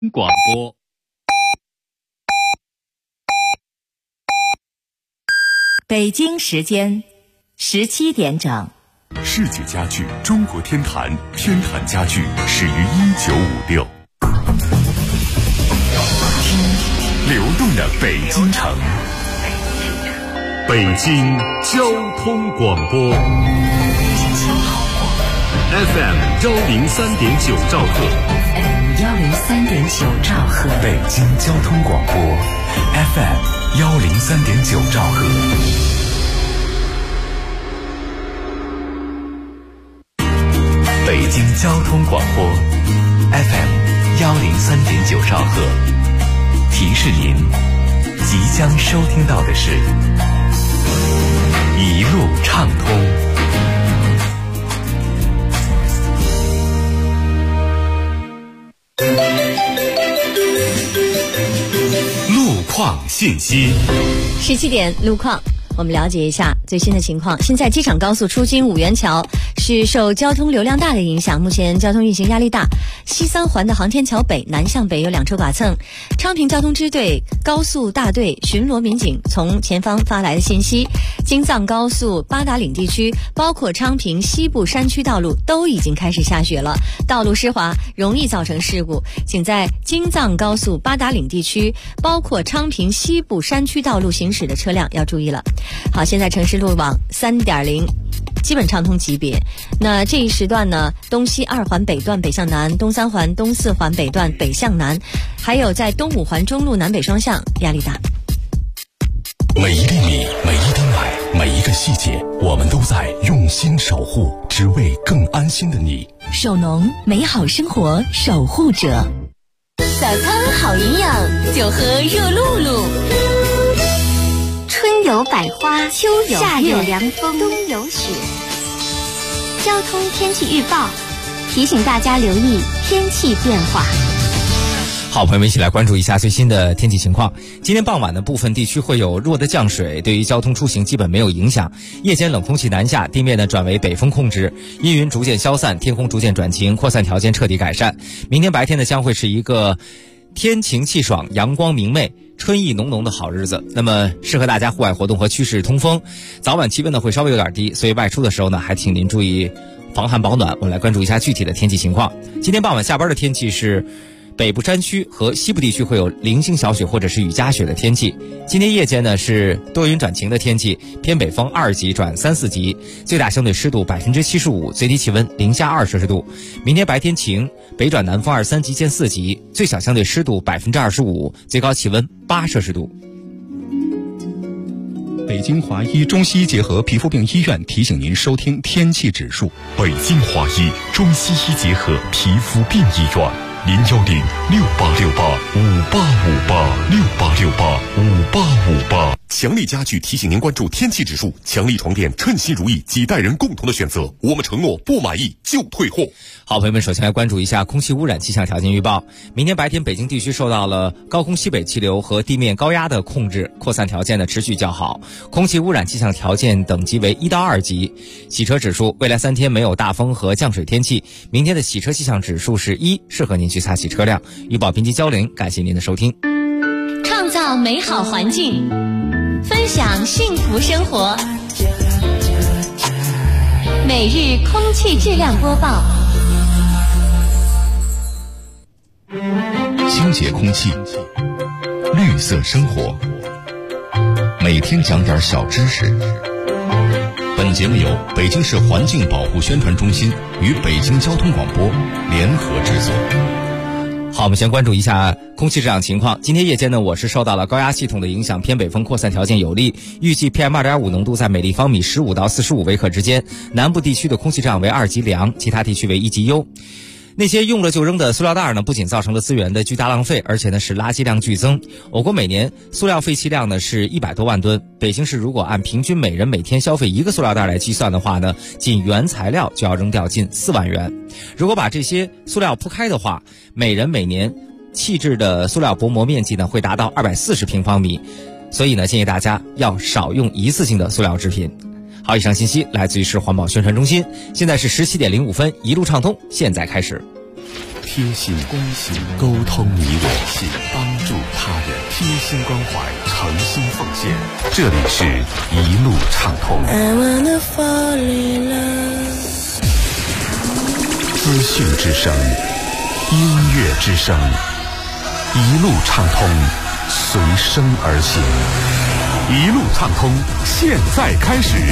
广播。 北京时间17点整。 世界家具中国天坛，天坛家具始于1956。流动的北京城，北京交通广播 FM 103.9兆赫 103.9兆赫， 北京交通广播 FM 103.9兆赫。北京交通广播 FM 103.9兆赫，提示您即将收听到的是一路畅通。路况信息 ，17点路况。我们了解一下最新的情况。现在机场高速出京五元桥是受交通流量大的影响，目前交通运行压力大。西三环的航天桥北南向北有2车剐蹭。昌平交通支队高速大队巡逻民警从前方发来的信息，京藏高速八达岭地区包括昌平西部山区道路都已经开始下雪了，道路湿滑容易造成事故，请在京藏高速八达岭地区包括昌平西部山区道路行驶的车辆要注意了。好，现在城市路网 3.0 基本畅通级别。那这一时段呢，东西2环北段北向南，东3环东4环北段北向南，还有在东5环中路南北双向压力大。 每一粒米，每一滴奶，每一个细节，我们都在用心守护，只为更安心的你。 守农，美好生活守护者。 早餐好营养，就喝热露露。春有百花，秋有夏有凉风，冬有雪。交通天气预报提醒大家留意天气变化。 好，朋友们一起来关注一下最新的天气情况。今天傍晚的部分地区会有弱的降水，对于交通出行基本没有影响。夜间冷空气南下，地面呢转为北风控制，阴云逐渐消散，天空逐渐转晴，扩散条件彻底改善。明天白天呢将会是一个天晴气爽、阳光明媚、春意浓浓的好日子，那么适合大家户外活动和趋势通风。早晚气温呢会稍微有点低，所以外出的时候呢还请您注意防寒保暖。我们来关注一下具体的天气情况。今天傍晚下班的天气是北部山区和西部地区会有零星小雪或者是雨夹雪的天气。今天夜间呢是多云转晴的天气，偏北风2级转3、4级，最大相对湿度75%，最低气温零下2摄氏度。明天白天晴，北转南风2、3级见4级，最小相对湿度25%，最高气温8摄氏度。 北京华医中西医结合皮肤病医院提醒您收听天气指数。 北京华医中西医结合皮肤病医院，01068685868586858。强力家具提醒您关注天气指数，强力床垫称心如意，几代人共同的选择。我们承诺不满意就退货。 好，朋友们，首先来关注一下空气污染气象条件预报。明天白天北京地区受到了高空西北气流和地面高压的控制，扩散条件呢持续较好，空气污染气象条件等级为1到2级。洗车指数，未来3天没有大风和降水天气，明天的洗车气象指数是1，适合您去擦洗车辆。预报编辑焦玲，感谢您的收听。 创造美好环境，分享幸福生活。每日空气质量播报。 清洁空气，绿色生活，每天讲点小知识。本节目由北京市环境保护宣传中心与北京交通广播联合制作。 好，我们先关注一下空气质量情况。今天夜间呢，我市受到了高压系统的影响，偏北风扩散条件有利，预计 PM2.5 浓度在每立方米15到45微克之间，南部地区的空气质量为2级良，其他地区为1级优。那些用了就扔的塑料袋呢，不仅造成了资源的巨大浪费，而且呢使垃圾量剧增。我国每年塑料废弃量呢是100多万吨。北京市如果按平均每人每天消费1个塑料袋来计算的话呢，仅原材料就要扔掉近4万元。如果把这些塑料铺开的话，每人每年弃置的塑料薄膜面积呢会达到240平方米。所以呢，建议大家要少用一次性的塑料制品。好，以上信息来自于市环保宣传中心。现在是17点05分，一路畅通，现在开始。 贴心关心，沟通你我，帮助他人，贴心关怀，诚心奉献。这里是一路畅通。资讯之声，音乐之声，一路畅通，随声而行。一路畅通，现在开始。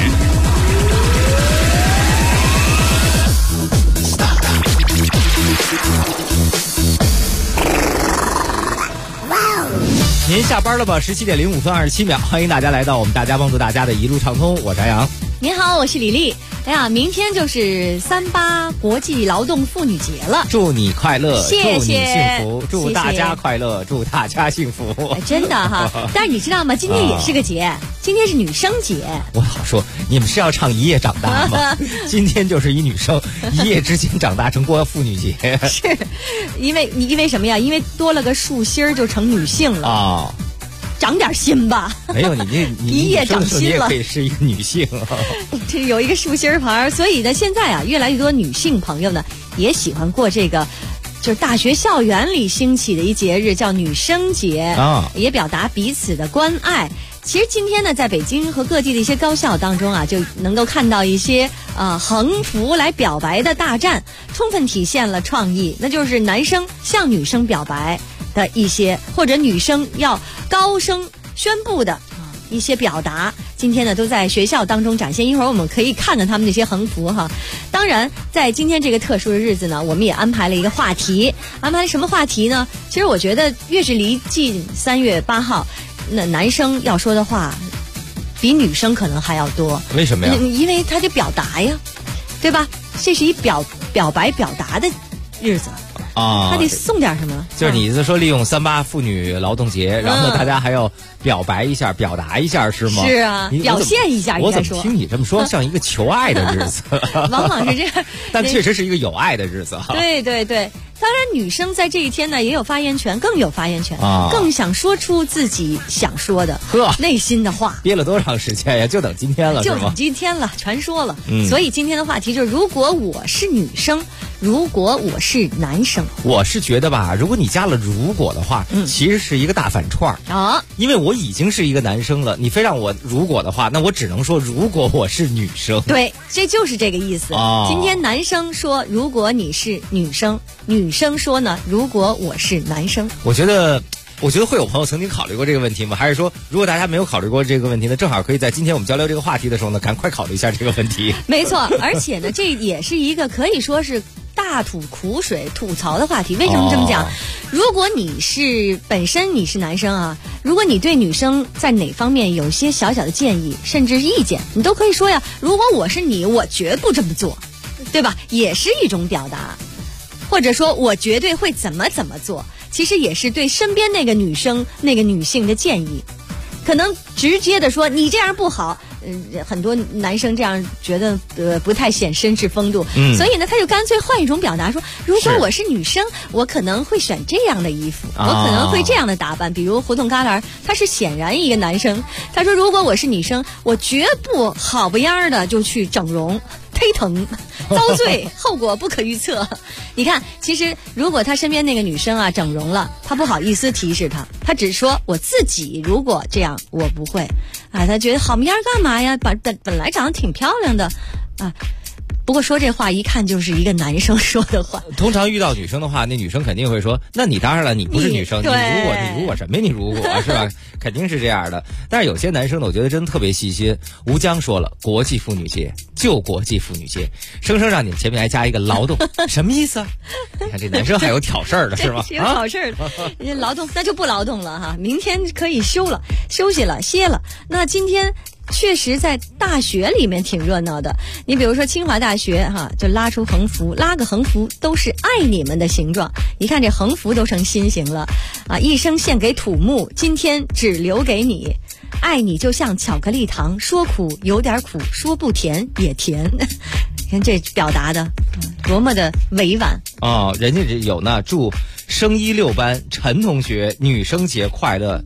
您下班了吧？17点05分27秒，欢迎大家来到我们大家帮助大家的一路畅通，我是安阳。 您好，我是李丽。哎呀，明天就是38国际劳动妇女节了， 祝你快乐， 谢谢， 祝你幸福，祝大家快乐，祝大家幸福。 真的哈，但是你知道吗？今天也是个节，今天是女生节。 我好说，你们是要唱一夜长大吗？今天就是一女生一夜之间长大成过妇女节， 是因为什么呀？因为多了个树心儿就成女性了啊。长点心吧， 没有你一夜长心了， 你也可以是一个女性， 这有一个竖心牌，所以呢，现在啊，越来越多女性朋友呢也喜欢过这个，就是大学校园里兴起的一节日，叫女生节啊，也表达彼此的关爱。其实今天呢，在北京和各地的一些高校当中啊，就能够看到一些横幅来表白的大战，充分体现了创意，那就是男生向女生表白的一些，或者女生要高声宣布的一些表达，今天呢都在学校当中展现。一会儿我们可以看到他们这些横幅哈。当然，在今天这个特殊的日子呢，我们也安排了一个话题。安排什么话题呢？其实我觉得越是离近3月8号，那男生要说的话比女生可能还要多。 为什么呀？ 因为他就表达呀，对吧？这是一表白表达的日子。他得送点什么？ 就是你意思说利用38妇女劳动节，然后大家还要表白一下、表达一下，是吗？ 是啊，表现一下。 我怎么听你这么说，像一个求爱的日子？ 往往是这样， 但确实是一个有爱的日子哈。 对对对，当然女生在这一天呢也有发言权，更有发言权，更想说出自己想说的内心的话。 憋了多长时间呀？就等今天了， 就等今天了，全说了。所以今天的话题就是：如果我是女生，如果我是男生。 我是觉得吧，如果你加了如果的话，其实是一个大反串啊。因为我已经是一个男生了，你非让我如果的话，那我只能说如果我是女生。 对，这就是这个意思。今天男生说如果你是女生，女生说呢如果我是男生。 我觉得会有朋友曾经考虑过这个问题吗？还是说如果大家没有考虑过这个问题呢，正好可以在今天我们交流这个话题的时候呢，赶快考虑一下这个问题。 没错，而且呢这也是一个可以说是大吐苦水吐槽的话题。为什么这么讲？如果你是本身你是男生啊，如果你对女生在哪方面有些小小的建议甚至意见，你都可以说呀，如果我是你，我绝不这么做，对吧？也是一种表达。或者说我绝对会怎么做，其实也是对身边那个女生那个女性的建议。可能直接的说你这样不好，很多男生这样觉得不太显绅士风度，所以呢他就干脆换一种表达，说如果我是女生，我可能会选这样的衣服，我可能会这样的打扮。比如胡同旮旯，他是显然一个男生，他说如果我是女生，我绝不好不样的就去整容忒疼遭罪，后果不可预测。你看，其实如果他身边那个女生啊整容了，他不好意思提示他只说我自己如果这样我不会啊，他觉得好样干嘛呀，本来长得挺漂亮的啊。不过说这话一看就是一个男生说的话。 通常遇到女生的话，那女生肯定会说，那你当然了，你不是女生，你如果什么你如果是吧，肯定是这样的。但是有些男生呢，我觉得真的特别细心。吴江说了，国际妇女节就国际妇女节，生生让你们前面还加一个劳动，什么意思啊？你看这男生还有挑事儿的是吧？ 有挑事儿的，劳动那就不劳动了哈，明天可以休息了，歇了。那今天确实在大学里面挺热闹的。你比如说清华大学哈，就拉个横幅都是爱你们的形状。你看这横幅都成心形了啊！一生献给土木，今天只留给你。爱你就像巧克力糖，说苦有点苦，说不甜也甜。你看这表达的多么的委婉哦！人家有呢，祝升1 6班陈同学女生节快乐。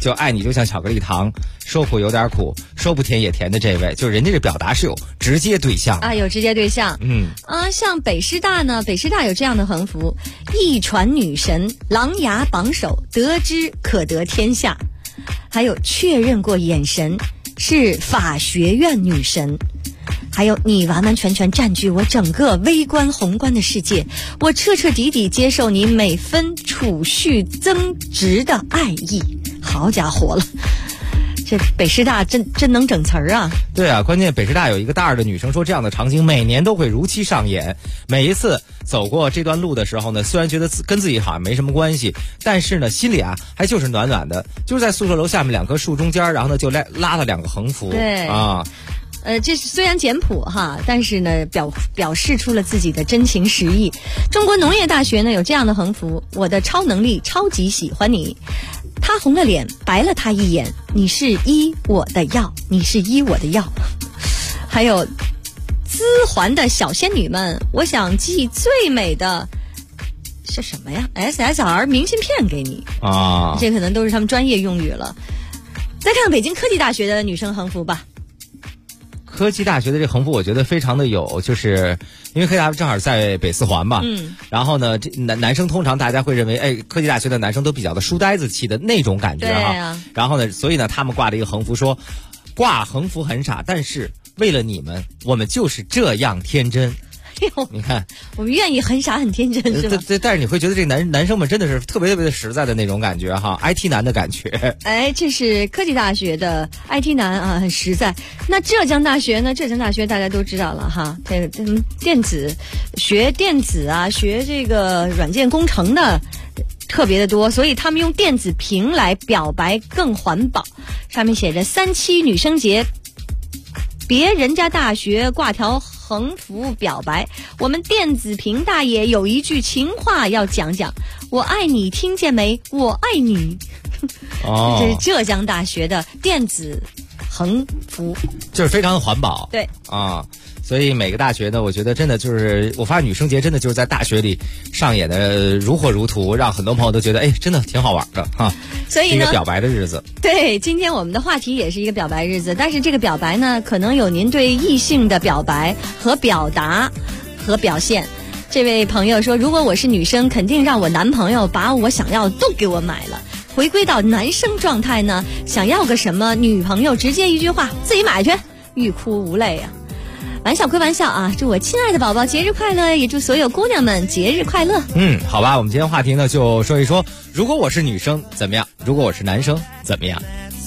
就爱你就像巧克力糖，说苦有点苦，说不甜也甜的这位，就人家这表达是有直接对象啊，有直接对象。像北师大呢，北师大有这样的横幅：一传女神，琅琊榜首，得之可得天下。还有确认过眼神，是法学院女神。还有你完完全全占据我整个微观宏观的世界，我彻彻底底接受你每分储蓄增值的爱意。好家伙了，这北师大真能整词儿啊！ 对啊，关键北师大有一个大二的女生说，这样的场景每年都会如期上演。每一次走过这段路的时候呢，虽然觉得跟自己好像没什么关系，但是呢，心里啊还就是暖暖的。就是在宿舍楼下面2棵树中间，然后呢就拉了2个横幅。 对啊。 这虽然简朴哈，但是呢表示出了自己的真情实意。中国农业大学呢有这样的横幅：我的超能力，超级喜欢你。他红了脸，白了他一眼，你是医我的药，你是医我的药。还有资环的小仙女们，我想寄最美的是什么呀 SSR 明信片给你啊，这可能都是他们专业用语了。再看看北京科技大学的女生横幅吧。 科技大学的这横幅我觉得非常的有，就是因为科技大学正好在北4环嘛，然后呢，这男生通常大家会认为，科技大学的男生都比较的书呆子气的那种感觉哈，然后呢，所以呢，他们挂了一个横幅说，挂横幅很傻，但是为了你们，我们就是这样天真。你看， 我们愿意很傻很天真，是吧？ 对，但是你会觉得这男生们真的是特别的实在的那种感觉哈 ，IT 男的感觉。 哎，这是科技大学的 IT 男啊，很实在。那浙江大学呢？浙江大学大家都知道了哈，这个学电子啊，学这个软件工程的特别的多，所以他们用电子屏来表白更环保。上面写着3·7女生节，别人家大学挂条横幅表白，我们电子屏大爷有一句情话要讲讲：我爱你，听见没？我爱你。这是浙江大学的电子横幅， 就是非常的环保。 对啊，所以每个大学呢，我觉得真的就是，我发现女生节真的就是在大学里上演的如火如荼，让很多朋友都觉得真的挺好玩的哈。 所以呢， 一个表白的日子。 对，今天我们的话题也是一个表白日子，但是这个表白呢，可能有您对异性的表白和表达和表现。这位朋友说，如果我是女生，肯定让我男朋友把我想要的都给我买了。回归到男生状态呢，想要个什么，女朋友直接一句话，自己买去，欲哭无泪啊。玩笑归玩笑啊，祝我亲爱的宝宝节日快乐，也祝所有姑娘们节日快乐。 好吧，我们今天话题呢就说一说，如果我是女生怎么样，如果我是男生怎么样。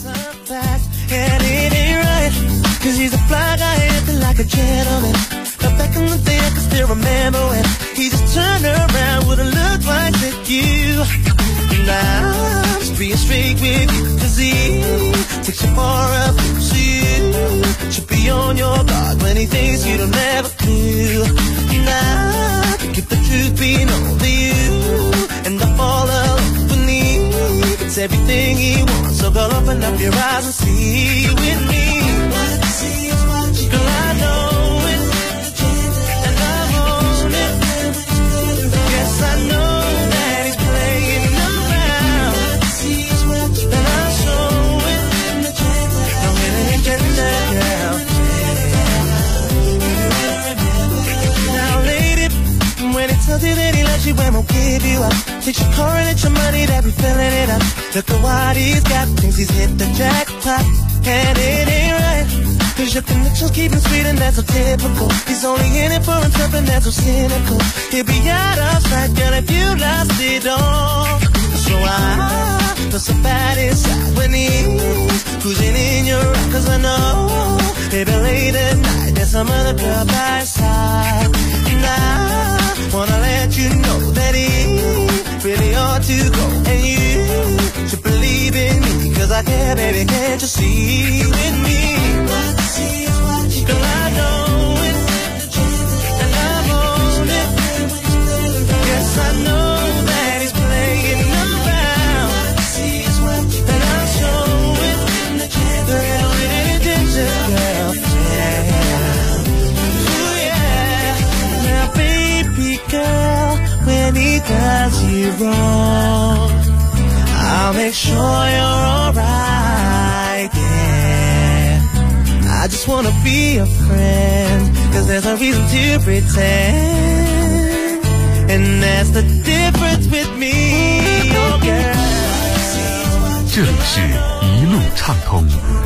Being straight with you, 'cause he takes you far up, so you should be on your guard when he thinks you don't ever do. Now, keep the truth being only you, and I fall alone beneath. It's everything he wants, so girl, open up your eyes and see with me. Girl, I know it, and I own it. Yes, I know. Tells you that he loves you and won't give you up. Takes your car and it's your money that be filling it up. Look at what he's got, thinks he's hit the jackpot. And it ain't right, 'cause your connections keep him sweet and that's so typical. He's only in it for himself and that's so cynical. He'll be out of sight, girl, if you lost it all. So I feel so bad inside when he's cruising in your ride, 'cause I know maybe late at night there's some other girl by his side. And I wanna let you know that he really ought to go, and you should believe in me, 'cause I care, baby, can't you see with me? Girl, I know it, and I'm on it. Yes, I know that he's playing around, and I'll show it. Girl, it is a girl, girl, when he does you wrong, I'll make sure you're alright. I just wanna be a friend, cause there's no reason to pretend. And that's the difference with me, oh girl. 这里是一路畅通。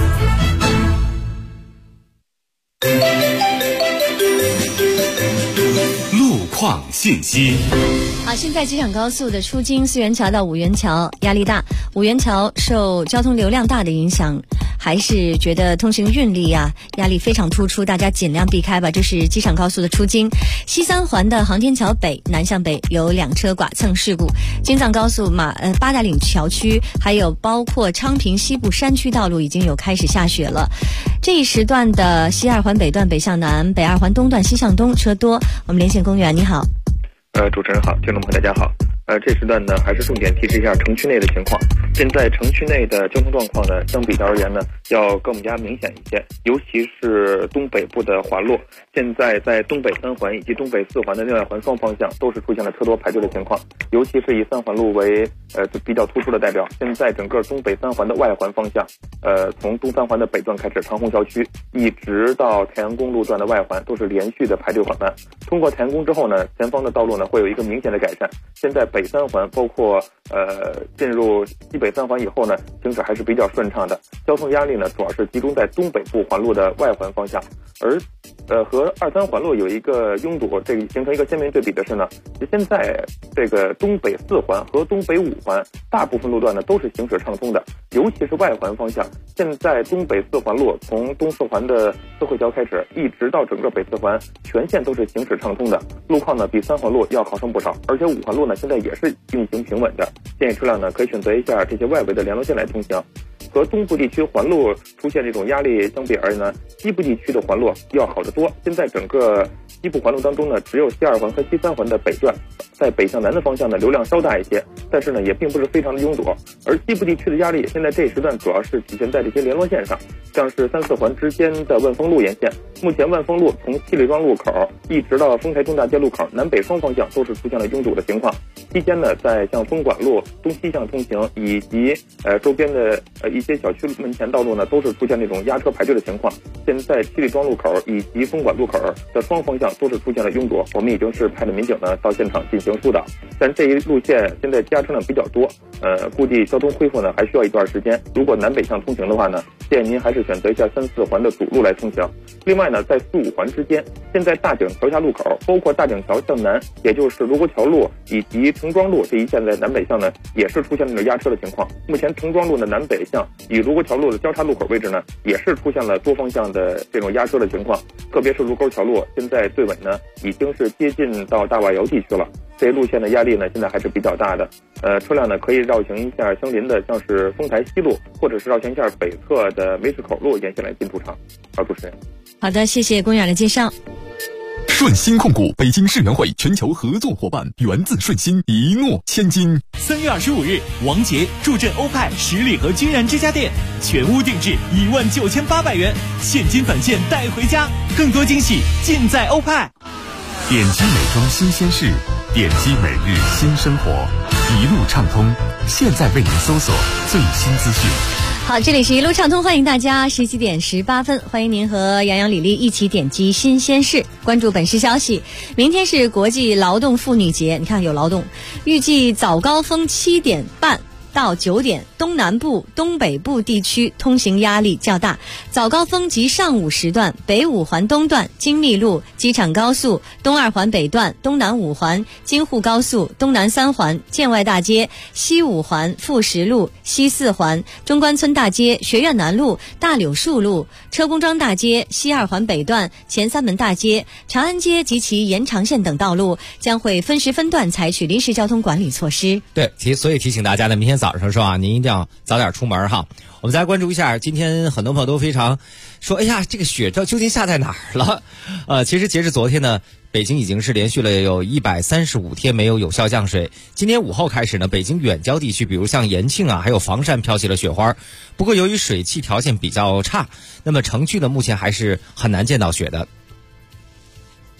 路况信息。 好，现在机场高速的出京四元桥到五元桥压力大，五元桥受交通流量大的影响，还是觉得通行运力啊压力非常突出，大家尽量避开吧。这是机场高速的出京，西三环的航天桥北南向北有2车剐蹭事故，京藏高速八达岭桥区还有包括昌平西部山区道路已经有开始下雪了。这一时段的西二环北段北向南、北二环东段西向东车多。我们连线公园，你好。 主持人好，听众朋友大家好。这时段呢，还是重点提示一下城区内的情况。现在城区内的交通状况呢，相比较而言呢，要更加明显一些，尤其是东北部的环路。现在在东北3环以及东北4环的内外环双方向都是出现了车多排队的情况，尤其是以3环路为比较突出的代表。现在整个东北3环的外环方向，从东3环的北段开始，长虹桥区一直到太阳宫路段的外环都是连续的排队缓慢。通过太阳宫之后呢，前方的道路呢会有一个明显的改善。现在北3环包括进入西北3环以后呢，行驶还是比较顺畅的。交通压力呢主要是集中在东北部环路的外环方向，而和2、3环路有一个拥堵，这个形成一个鲜明对比的是呢，现在这个东北4环和东北5环大部分路段呢都是行驶畅通的，尤其是外环方向。现在东北4环路从东4环的四惠桥开始，一直到整个北4环全线都是行驶畅通的，路况呢比3环路要好上不少，而且5环路呢现在也是运行平稳的。建议车辆呢可以选择一下这些外围的联络线来通行。和东部地区环路出现这种压力相比而言呢，西部地区的环路要好得多。现在整个西部环路当中呢，只有西2环和西3环的北段在北向南的方向呢流量稍大一些，但是呢也并不是非常的拥堵。而西部地区的压力现在这一时段主要是体现在这些联络线上，像是3、4环之间的万丰路沿线。目前万丰路从七里庄路口一直到丰台中大街路口南北双方向都是出现了拥堵的情况。期间呢，在像丰管路东西向通行以及周边的一些小区门前道路呢，都是出现那种压车排队的情况。现在七里庄路口以及丰管路口的双方向都是出现了拥堵，我们已经是派了民警呢到现场进行疏导。但这一路线现在加车辆比较多，估计交通恢复呢还需要一段时间。如果南北向通行的话呢，建议您还是选择一下3、4环的主路来通行。另外呢，在4、5环之间，现在大井桥下路口，包括大井桥向南，也就是卢沟桥路以及城庄路这一线在南北向呢，也是出现了压车的情况。目前城庄路的南北向与卢沟桥路的交叉路口位置呢，也是出现了多方向的这种压车的情况。特别是卢沟桥路，现在最尾呢已经是接近到大瓦窑地区了。这一路线的压力呢，现在还是比较大的。车辆呢可以绕行一下相邻的，像是丰台西路，或者是绕行一下北侧的梅市口路沿线来进出场。好，主持人。 好的，谢谢公园的介绍。 顺鑫控股北京世园会全球合作伙伴，源自顺鑫，一诺千金。 3月25日，王杰助阵欧派十里河君然之家店，全屋定制19800元，现金返现带回家，更多惊喜尽在欧派。 点击美妆新鲜事，点击每日新生活，一路畅通，现在为您搜索最新资讯。 好，这里是一路畅通，欢迎大家17点18分，欢迎您和杨洋、李丽一起点击新鲜事，关注本市消息。明天是国际劳动妇女节，你看有劳动，预计早高峰7点半到9点，东南部、东北部地区通行压力较大。早高峰及上午时段，北5环东段、京密路、机场高速、东2环北段、东南5环、京沪高速、东南3环、建外大街、西5环、富实路、西4环、中关村大街、学院南路、大柳树路、车公庄大街、西2环北段、前3门大街、长安街及其延长线等道路将会分时分段采取临时交通管理措施。 对，所以提醒大家呢，明天早上说啊，您一定要早点出门哈。我们再来关注一下，今天很多朋友都非常说，哎呀，这个雪究竟下在哪儿了？其实截至昨天呢，北京已经是连续了有135天没有有效降水。今天午后开始呢，北京远郊地区，比如像延庆啊，还有房山飘起了雪花。不过由于水汽条件比较差，那么城区呢目前还是很难见到雪的。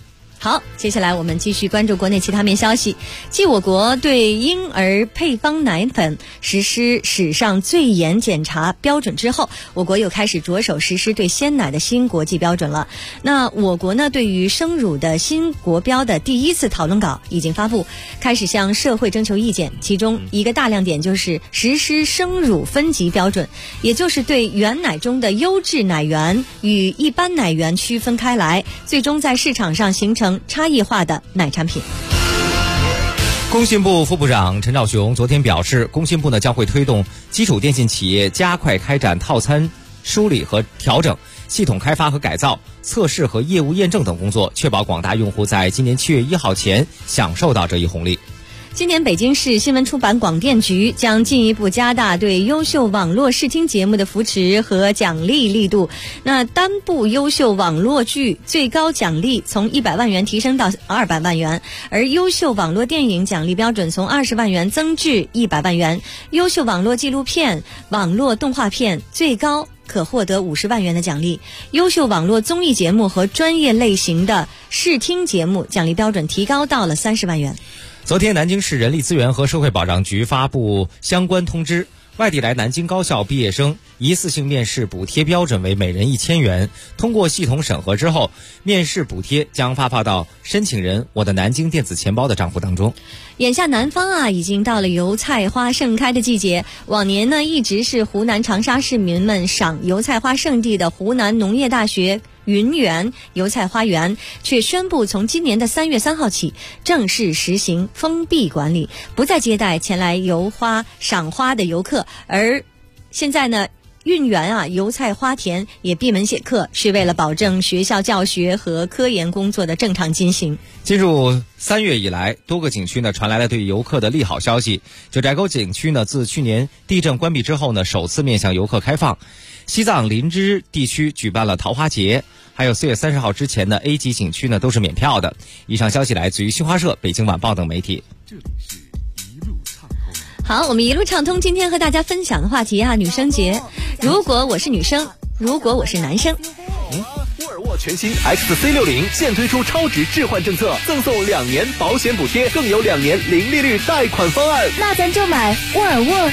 好，接下来我们继续关注国内其他面消息。继我国对婴儿配方奶粉实施史上最严检查标准之后，我国又开始着手实施对鲜奶的新国际标准了。那我国呢，对于生乳的新国标的第一次讨论稿已经发布，开始向社会征求意见。其中一个大亮点就是实施生乳分级标准，也就是对原奶中的优质奶源与一般奶源区分开来，最终在市场上形成差异化的奶产品。 工信部副部长陈肇雄昨天表示，工信部呢将会推动基础电信企业加快开展套餐梳理和调整、系统开发和改造、测试和业务验证等工作，确保广大用户在今年7月1号前享受到这一红利。 今年北京市新闻出版广电局将进一步加大对优秀网络视听节目的扶持和奖励力度。那单部优秀网络剧最高奖励从100万元提升到200万元，而优秀网络电影奖励标准从20万元增至100万元。优秀网络纪录片、网络动画片最高可获得50万元的奖励。优秀网络综艺节目和专业类型的视听节目奖励标准提高到了30万元。 昨天，南京市人力资源和社会保障局发布相关通知，外地来南京高校毕业生一次性面试补贴标准为每人1000元，通过系统审核之后，面试补贴将发放到申请人我的南京电子钱包的账户当中。 眼下南方已经到了油菜花盛开的季节。往年呢，一直是湖南长沙市民们赏油菜花圣地的湖南农业大学云园油菜花园却宣布从今年的3月3号起正式实行封闭管理，不再接待前来游花赏花的游客。而现在呢，运园油菜花田也闭门谢客，是为了保证学校教学和科研工作的正常进行。 进入3月以来，多个景区呢传来了对游客的利好消息。九寨沟景区呢，自去年地震关闭之后呢，首次面向游客开放。西藏林芝地区举办了桃花节，还有4月30号之前的 A 级景区呢都是免票的。以上消息来自于新华社、北京晚报等媒体。 这里是一路畅通。 好，我们一路畅通，今天和大家分享的话题女生节。如果我是女生，如果我是男生。 沃尔沃全新 XC60 现推出超值置换政策，赠送2年保险补贴，更有2年零利率贷款方案。 那咱就买沃尔沃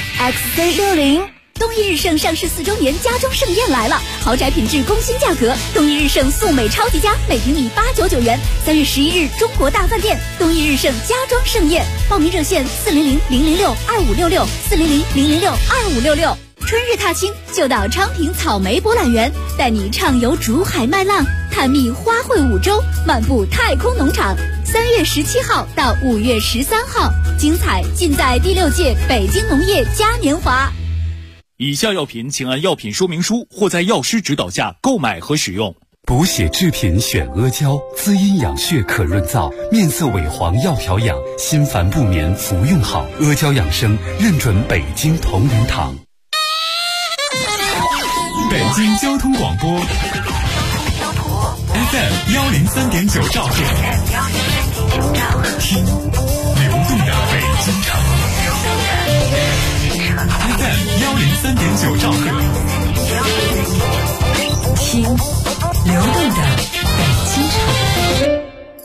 XC60。东一日盛上市4周年家装盛宴来了，豪宅品质工新价格，东一日盛素美超级家每平米899元。3月11日中国大饭店东一日盛家装盛宴，报名热线400-006-2566 400-006-2566。春日踏青就到昌平草莓博览园，带你畅游竹海麦浪，探秘花卉5洲，漫步太空农场。3月17号到5月13号，精彩尽在第6届北京农业嘉年华。 以下药品请按药品说明书或在药师指导下购买和使用。 补血制品选阿胶，滋阴养血可润燥，面色萎黄要调养，心烦不眠服用好。阿胶养生认准北京同仁堂。 北京交通广播 FM 103.9兆赫，听流动的北京城。FM 103.9兆赫，听流动的北京城。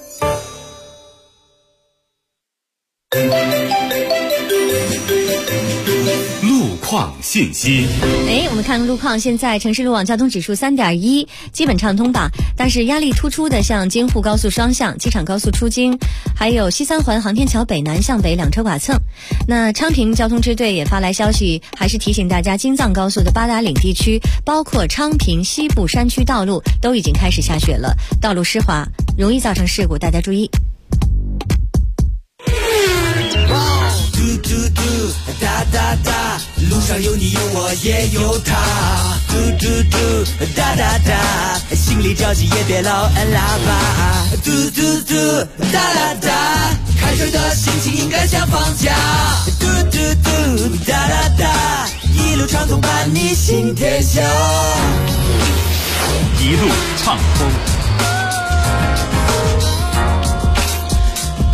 路况信息。 我们看路况，现在城市路网交通指数3.1，基本畅通吧。但是压力突出的像京沪高速双向、机场高速出京，还有西三环航天桥北南向北2车剐蹭。那昌平交通支队也发来消息，还是提醒大家，京藏高速的八达岭地区，包括昌平西部山区道路都已经开始下雪了，道路湿滑，容易造成事故，大家注意。 哒哒哒，路上有你有我也有他，嘟嘟嘟，哒哒哒，心里着急也别老按喇叭，嘟嘟嘟，哒哒哒，开车的心情应该像放假，嘟嘟嘟，哒哒哒，一路畅通伴你行天下， 一路畅通。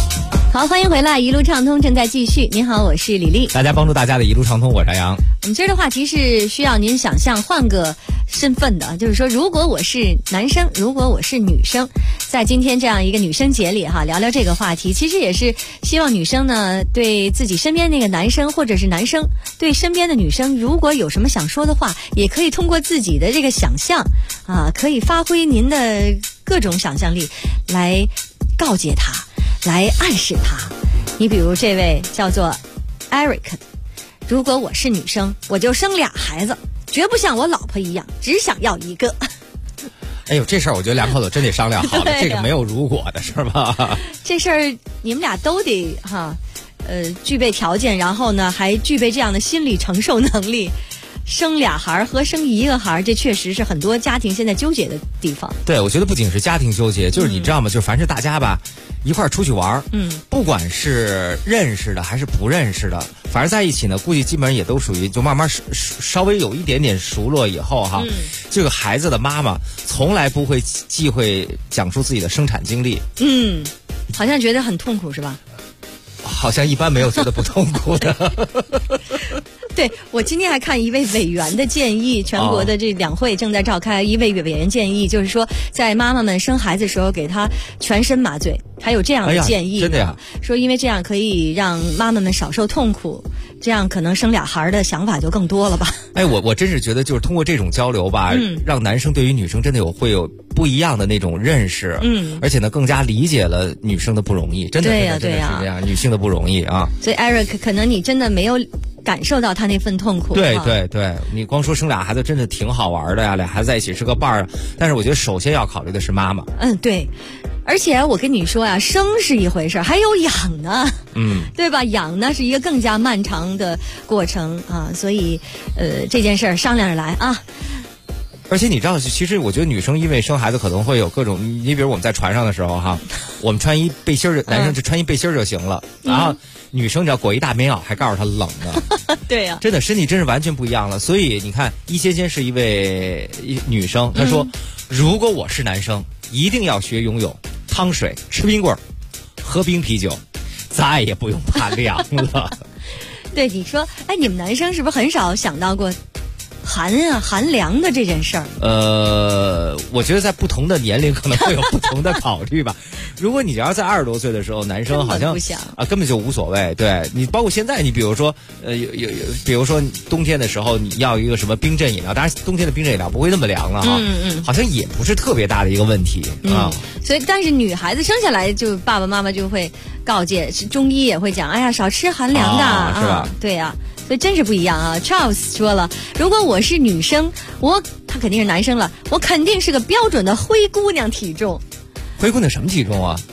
好，欢迎回来，一路畅通正在继续。您好，我是李丽。 大家帮助大家的一路畅通，我是杨洋。 我们今儿的话题是需要您想象换个身份的，就是说，如果我是男生，如果我是女生，在今天这样一个女生节里哈，聊聊这个话题，其实也是希望女生呢，对自己身边那个男生，或者是男生对身边的女生，如果有什么想说的话，也可以通过自己的这个想象啊，可以发挥您的各种想象力来告诫他，来暗示他。你比如这位叫做 Eric， 如果我是女生，我就生俩孩子，绝不像我老婆一样只想要一个。 哎呦，这事儿我觉得两口子真得商量好了，这个没有如果的是吧？ 这事儿你们俩都得具备条件，然后呢还具备这样的心理承受能力。生俩孩和生一个孩，这确实是很多家庭现在纠结的地方。 对，我觉得不仅是家庭纠结，就是你知道吗？就是凡是大家吧一块儿出去玩，不管是认识的还是不认识的，反正在一起呢，估计基本上也都属于就慢慢稍微有一点点熟络以后哈，这个孩子的妈妈从来不会忌讳讲述自己的生产经历。 好像觉得很痛苦是吧？ 好像一般没有觉得不痛苦的。 对，我今天还看一位委员的建议，全国的这两会正在召开，一位委员建议就是说，在妈妈们生孩子的时候给她全身麻醉，还有这样的建议， 真的呀？ 说因为这样可以让妈妈们少受痛苦，这样可能生俩孩的想法就更多了吧？ 哎，我真是觉得就是通过这种交流吧，让男生对于女生真的会有不一样的那种认识，而且呢更加理解了女生的不容易，真的对呀， 真的是这样，女性的不容易啊。 所以 Eric， 可能你真的没有感受到他那份痛苦。 对对对，你光说生俩孩子真的挺好玩的呀，俩孩子在一起是个伴儿，但是我觉得首先要考虑的是妈妈。 对。而且我跟你说呀，生是一回事，还有养呢，对吧？养呢是一个更加漫长的过程啊，所以这件事儿商量着来啊。 而且你知道，其实我觉得女生因为生孩子可能会有各种，你比如我们在船上的时候哈，我们穿一背心儿，男生就穿一背心儿就行了，然后女生只要裹一大棉袄，还告诉她冷呢。 对呀， 真的身体真是完全不一样了。所以你看，一仙仙是一位女生，她说，如果我是男生，一定要学游泳、趟水、吃冰棍儿、喝冰啤酒，再也不用怕凉了。 对，你说，哎，你们男生是不是很少想到过寒凉的这件事儿？ 我觉得在不同的年龄可能会有不同的考虑吧。如果你要在20多岁的时候，男生好像根本就无所谓。对你，包括现在，你比如说比如说冬天的时候，你要一个什么冰镇饮料，当然冬天的冰镇饮料不会那么凉了哈，好像也不是特别大的一个问题啊。 所以，但是女孩子生下来就爸爸妈妈就会告诫，中医也会讲，哎呀，少吃寒凉的， 是吧？ 对呀。所以真是不一样啊 ！Charles 说了，如果我是女生，他肯定是男生了，我肯定是个标准的灰姑娘体重。 灰姑娘什么体重啊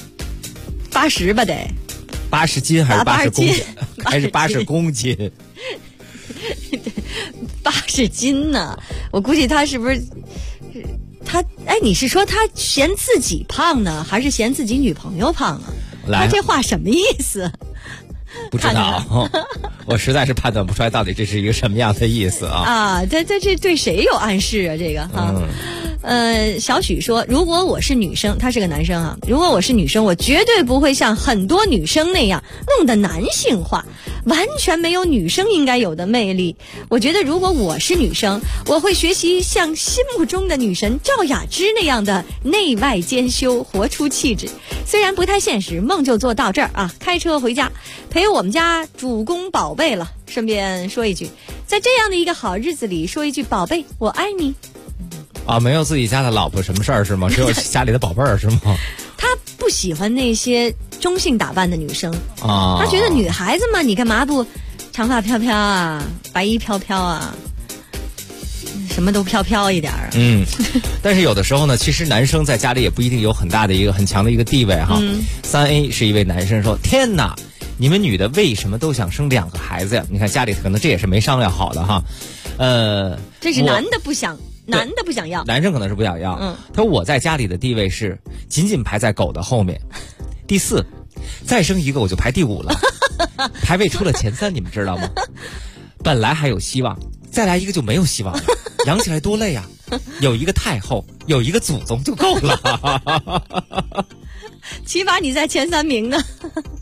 ？80吧得。 80斤还是80公斤？还是80公斤 ？80斤呢？我估计他是不是他？哎，你是说他嫌自己胖呢，还是嫌自己女朋友胖啊？他这话什么意思？ 不知道，我实在是判断不出来到底这是一个什么样的意思啊！ 啊，这对谁有暗示啊？这个哈，小许说，如果我是女生，他是个男生啊，如果我是女生，我绝对不会像很多女生那样弄得男性化，完全没有女生应该有的魅力。我觉得如果我是女生，我会学习像心目中的女神赵雅芝那样的内外兼修，活出气质。虽然不太现实，梦就做到这儿啊！开车回家陪我们家主公宝贝了。顺便说一句，在这样的一个好日子里说一句宝贝我爱你啊！没有自己家的老婆什么事儿是吗？只有家里的宝贝儿是吗？ 他不喜欢那些中性打扮的女生啊，他觉得女孩子嘛，你干嘛不长发飘飘啊，白衣飘飘啊，什么都飘飘一点儿。 但是有的时候呢，其实男生在家里也不一定有很大的一个很强的一个地位哈。3A 是一位男生说：“天哪，你们女的为什么都想生2个孩子呀？你看家里可能这也是没商量好的哈。 这是男的不想。”男的不想要， 男生可能是不想要。他说我在家里的地位是仅仅排在狗的后面，第4，再生一个我就排第5了，排位出了前3，你们知道吗？本来还有希望，再来一个就没有希望了，养起来多累啊！有一个太后，有一个祖宗就够了， 起码你在前3名呢。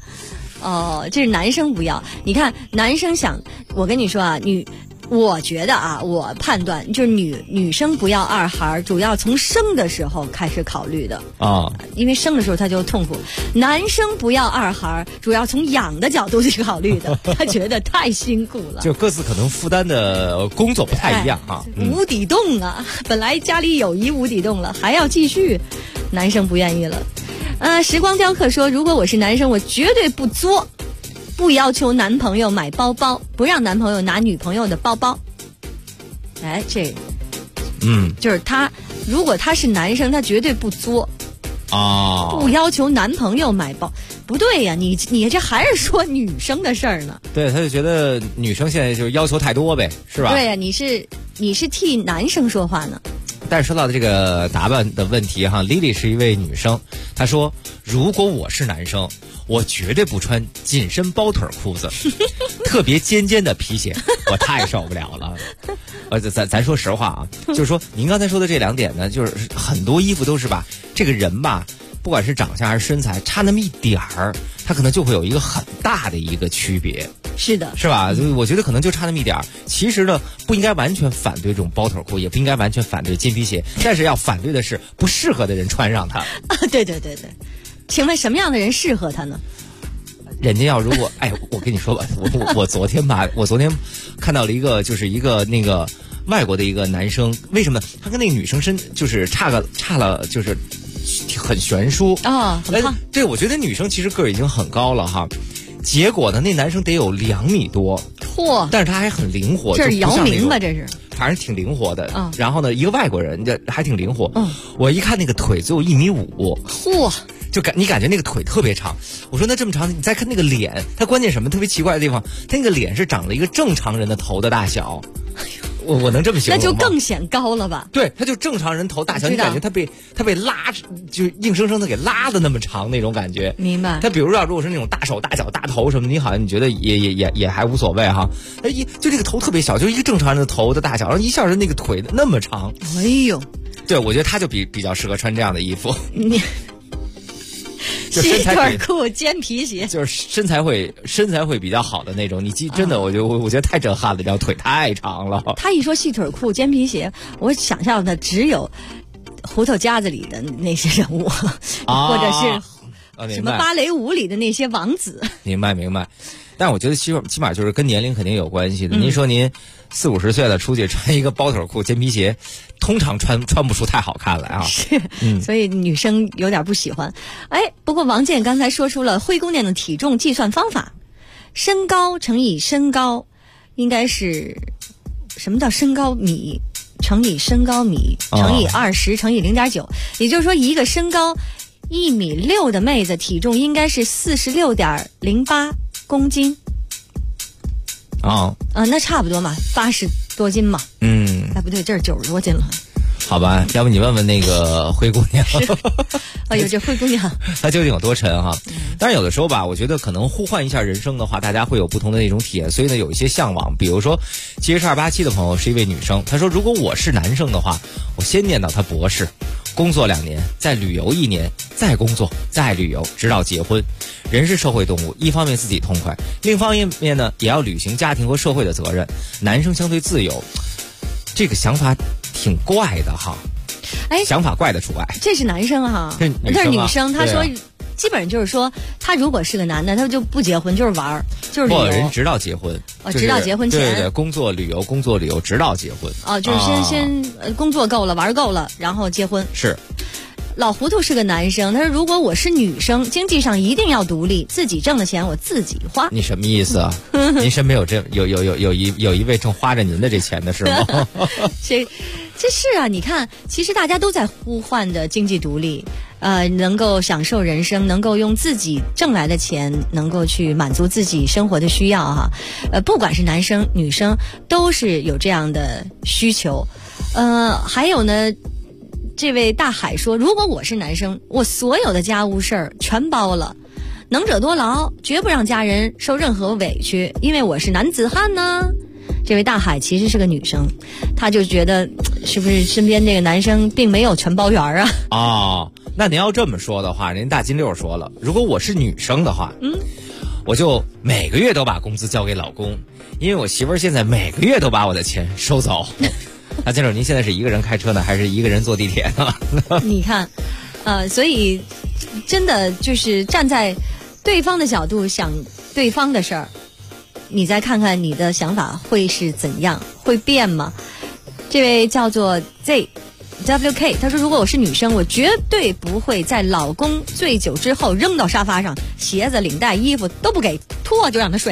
哦，这是男生不要。你看，男生想，我跟你说啊，我觉得啊，我判断就是女生不要二孩，主要从生的时候开始考虑的啊， 因为生的时候他就痛苦。男生不要二孩，主要从养的角度去考虑的，他觉得太辛苦了。 就各自可能负担的工作不太一样啊。 无底洞啊，本来家里有一无底洞了，还要继续，男生不愿意了。时光雕刻说，如果我是男生，我绝对不作。不要求男朋友买包包，不让男朋友拿女朋友的包包。哎，这，就是他，如果他是男生，他绝对不作。不要求男朋友买包，不对呀，你这还是说女生的事儿呢？ 对，他就觉得女生现在就是要求太多呗，是吧？ 对呀，你是替男生说话呢。 但是说到这个打扮的问题哈，Lily 是一位女生，她说如果我是男生，我绝对不穿紧身包腿裤子，特别尖的皮鞋，我太受不了了。咱说实话啊，就是说您刚才说的这两点呢，就是很多衣服都是吧，这个人吧，不管是长相还是身材，差那么一点儿，他可能就会有一个很大的一个区别。 是的， 是吧？我觉得可能就差那么一点儿。其实呢，不应该完全反对这种包腿裤，也不应该完全反对金皮鞋，但是要反对的是不适合的人穿上它。 对，请问什么样的人适合他呢？ 人家要如果我跟你说吧，我昨天看到了一个，就是一个那个外国的一个男生，为什么他跟那个女生就是差了，就是很悬殊啊，很胖。 对，我觉得女生其实个儿已经很高了哈。结果呢，那男生得有2米多， 嚯！ 但是他还很灵活， 这是姚明吧？这是， 反正挺灵活的。然后呢，一个外国人，这还挺灵活。我一看那个腿只有1.5米， 嚯！ 就你感觉那个腿特别长。我说那这么长，你再看那个脸，他关键什么特别奇怪的地方，他那个脸是长了一个正常人的头的大小。我能这么形容吗？ 那就更显高了吧？ 对，他就正常人头大小，你感觉他被拉，就硬生生的给拉的那么长那种感觉。 明白。 他比如说如果是那种大手大脚大头什么，你好像你觉得也还无所谓哈。就这个头特别小，就是一个正常人的头的大小，然后一下子那个腿那么长。 哎呦， 对，我觉得他就比较适合穿这样的衣服。 细腿裤尖皮鞋， 就是身材会比较好的那种。你真的，我觉得太震撼了，这条腿太长了。 他一说细腿裤尖皮鞋，我想象的只有胡头夹子里的那些人物，或者是什么芭蕾舞里的那些王子。 明白。但我觉得起码就是跟年龄肯定有关系的。您说您40-50岁了出去穿一个包腿裤尖皮鞋，通常穿不出太好看来啊。 是，所以女生有点不喜欢。不过王健刚才说出了灰姑娘的体重计算方法，身高乘以身高应该是什么叫身高米乘以身高米乘以20乘以0.9，也就是说一个身高1.6米的妹子体重应该是46.08公斤。那差不多嘛，80多斤嘛。不对，这是90多斤了。 好吧，要不你问问那个灰姑娘。 哎呦，这灰姑娘她究竟有多沉哈？当然有的时候吧，我觉得可能互换一下人生的话，大家会有不同的那种体验，所以呢有一些向往。比如说71287的朋友是一位女生，她说如果我是男生的话，我先念叨他博士，工作2年，再旅游1年，再工作，再旅游，直到结婚。人是社会动物，一方面自己痛快，另一方面呢也要履行家庭和社会的责任。男生相对自由，这个想法挺怪的哈。想法怪的除外。 这是男生哈， 这是女生。他说基本上就是说，他如果是个男的，他就不结婚，就是玩，就是旅游。 人直到结婚， 直到结婚前， 对，工作旅游，直到结婚。 就是先工作够了，玩够了，然后结婚。 是。 老糊涂是个男生，他说如果我是女生，经济上一定要独立，自己挣的钱我自己花。 你什么意思啊？您身边有一位正花着您的这钱的是吗？ 这是啊，你看，其实大家都在呼唤着经济独立，能够享受人生，能够用自己挣来的钱，能够去满足自己生活的需要哈。不管是男生女生，都是有这样的需求。还有呢。这位大海说，如果我是男生，我所有的家务事儿全包了，能者多劳，绝不让家人受任何委屈，因为我是男子汉呢。这位大海其实是个女生，她就觉得是不是身边这个男生并没有全包圆啊？ 那您要这么说的话，人大金六说了，如果我是女生的话， 我就每个月都把工资交给老公，因为我媳妇儿现在每个月都把我的钱收走。那金主，您现在是一个人开车呢，还是一个人坐地铁呢？ 你看，所以真的就是站在对方的角度想对方的事儿，你再看看你的想法会是怎样，会变吗？这位叫做 ZWK， 他说如果我是女生，我绝对不会在老公醉酒之后扔到沙发上，鞋子、领带、衣服都不给，脱就让他睡。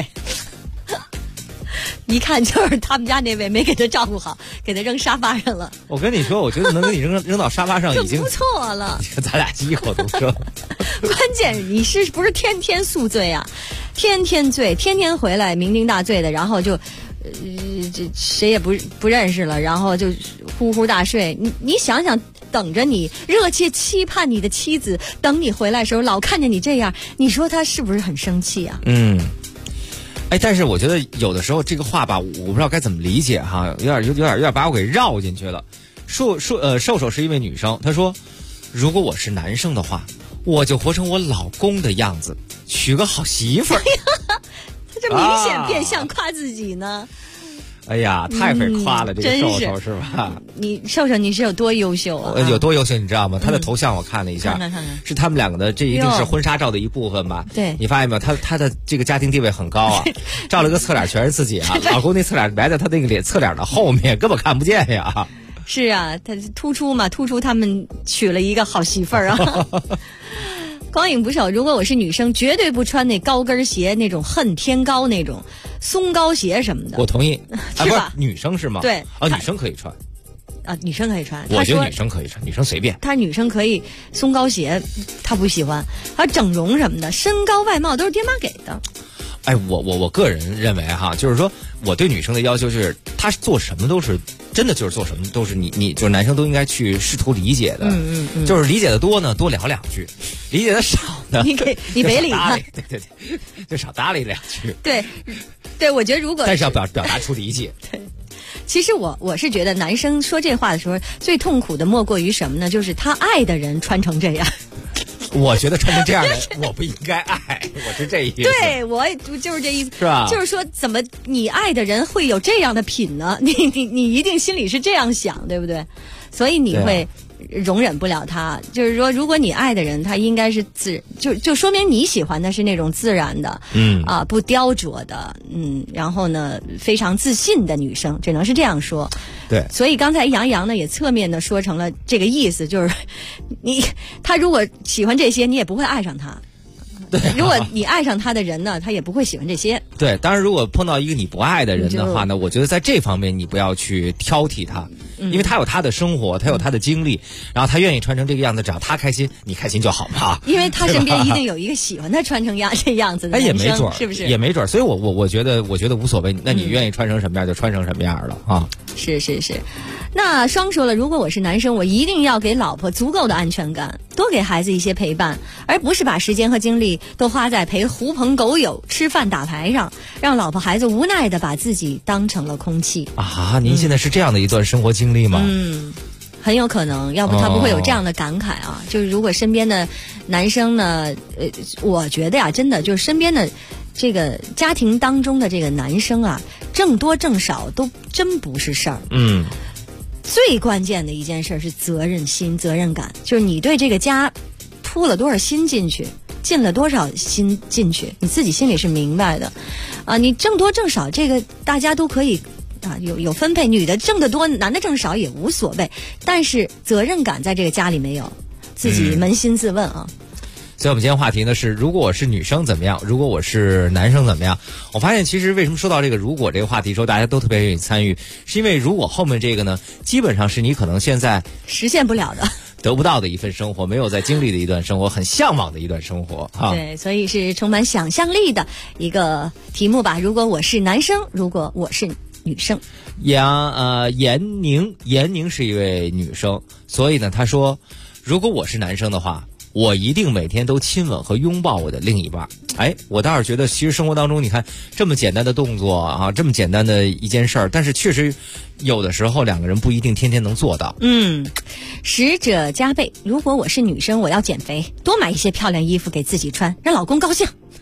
一看就是他们家那位没给他照顾好，给他扔沙发上了。 我跟你说，我觉得能给你扔到沙发上已经不错了。 咱俩异口同声。 关键你是不是天天宿醉啊？天天醉，天天回来酩酊大醉的，然后就这谁也不认识了，然后就呼呼大睡。你想想，等着你热切期盼你的妻子，等你回来的时候老看见你这样，你说他是不是很生气啊？ 但是我觉得有的时候这个话吧，我不知道该怎么理解哈，有点把我给绕进去了。瘦瘦是一位女生，她说，如果我是男生的话，我就活成我老公的样子，娶个好媳妇儿。 他这明显变相夸自己呢。 哎呀，太会夸了，这个瘦瘦是吧？ 你瘦瘦你是有多优秀啊？ 有多优秀你知道吗？他的头像我看了一下， 看看是他们两个的，这一定是婚纱照的一部分吧？ 对， 你发现没有？他的这个家庭地位很高啊，照了个侧脸全是自己啊，老公那侧脸埋在他那个侧脸的后面，根本看不见呀。 是啊，他突出他们娶了一个好媳妇儿啊。光影不朽，如果我是女生，绝对不穿那高跟鞋，那种恨天高那种松糕鞋什么的。 我同意， 是吧？ 女生是吗？ 对， 女生可以穿。 女生可以穿。 我觉得女生可以穿，女生随便。 她女生可以松糕鞋，她不喜欢。还有整容什么的，身高外貌都是爹妈给的。 我个人认为哈，就是说我对女生的要求就是，她做什么都是真的，就是做什么都是你就是男生都应该去试图理解的。就是理解的多呢，多聊两句；理解的少呢， 你别理他。 对，就少搭理两句。 对，我觉得如果但是要表达出理解。 对。其实我是觉得男生说这话的时候最痛苦的莫过于什么呢？就是他爱的人穿成这样。 我觉得穿成这样的我不应该爱，我是这意思。 对，我就是这意思， 是吧？ 就是说，怎么你爱的人会有这样的品呢？你一定心里是这样想，对不对？所以你会容忍不了他。就是说，如果你爱的人，他应该是就说明你喜欢的是那种自然的，不雕琢的，然后呢，非常自信的女生，只能是这样说。 对， 所以刚才杨洋呢也侧面的说成了这个意思，就是他如果喜欢这些，你也不会爱上他。 对， 如果你爱上他的人呢，他也不会喜欢这些。 对，当然如果碰到一个你不爱的人的话呢，我觉得在这方面你不要去挑剔他，因为他有他的生活，他有他的经历，然后他愿意穿成这个样子，只要他开心，你开心就好嘛。 因为他身边一定有一个喜欢他穿成这样子的男生， 也没准， 是不是？ 也没准，所以我觉得无所谓，那你愿意穿成什么样就穿成什么样了啊。 是。那双说了，如果我是男生，我一定要给老婆足够的安全感，多给孩子一些陪伴，而不是把时间和精力都花在陪狐朋狗友吃饭打牌上，让老婆孩子无奈的把自己当成了空气啊。您现在是这样的一段生活经历吗？ 很有可能，要不他不会有这样的感慨啊。就是如果身边的男生呢，我觉得呀，真的就是身边的这个家庭当中的这个男生啊，挣多挣少都真不是事儿。最关键的一件事是责任心、责任感，就是你对这个家扑了多少心进去，尽了多少心进去，你自己心里是明白的。你挣多挣少，这个大家都可以有分配，女的挣得多，男的挣少也无所谓。但是责任感在这个家里没有，自己扪心自问啊。 所以我们今天话题呢是，如果我是女生怎么样，如果我是男生怎么样。我发现其实为什么说到这个如果这个话题的时候大家都特别愿意参与，是因为如果后面这个呢基本上是你可能现在实现不了的， 得不到的一份生活，没有在经历的一段生活，很向往的一段生活啊。 对，所以是充满想象力的一个题目吧。如果我是男生，如果我是女生。 闫宁是一位女生，所以呢她说，如果我是男生的话，我一定每天都亲吻和拥抱我的另一半。我倒是觉得其实生活当中你看这么简单的动作啊，这么简单的一件事儿，但是确实有的时候两个人不一定天天能做到。 使者加倍，如果我是女生，我要减肥，多买一些漂亮衣服给自己穿，让老公高兴。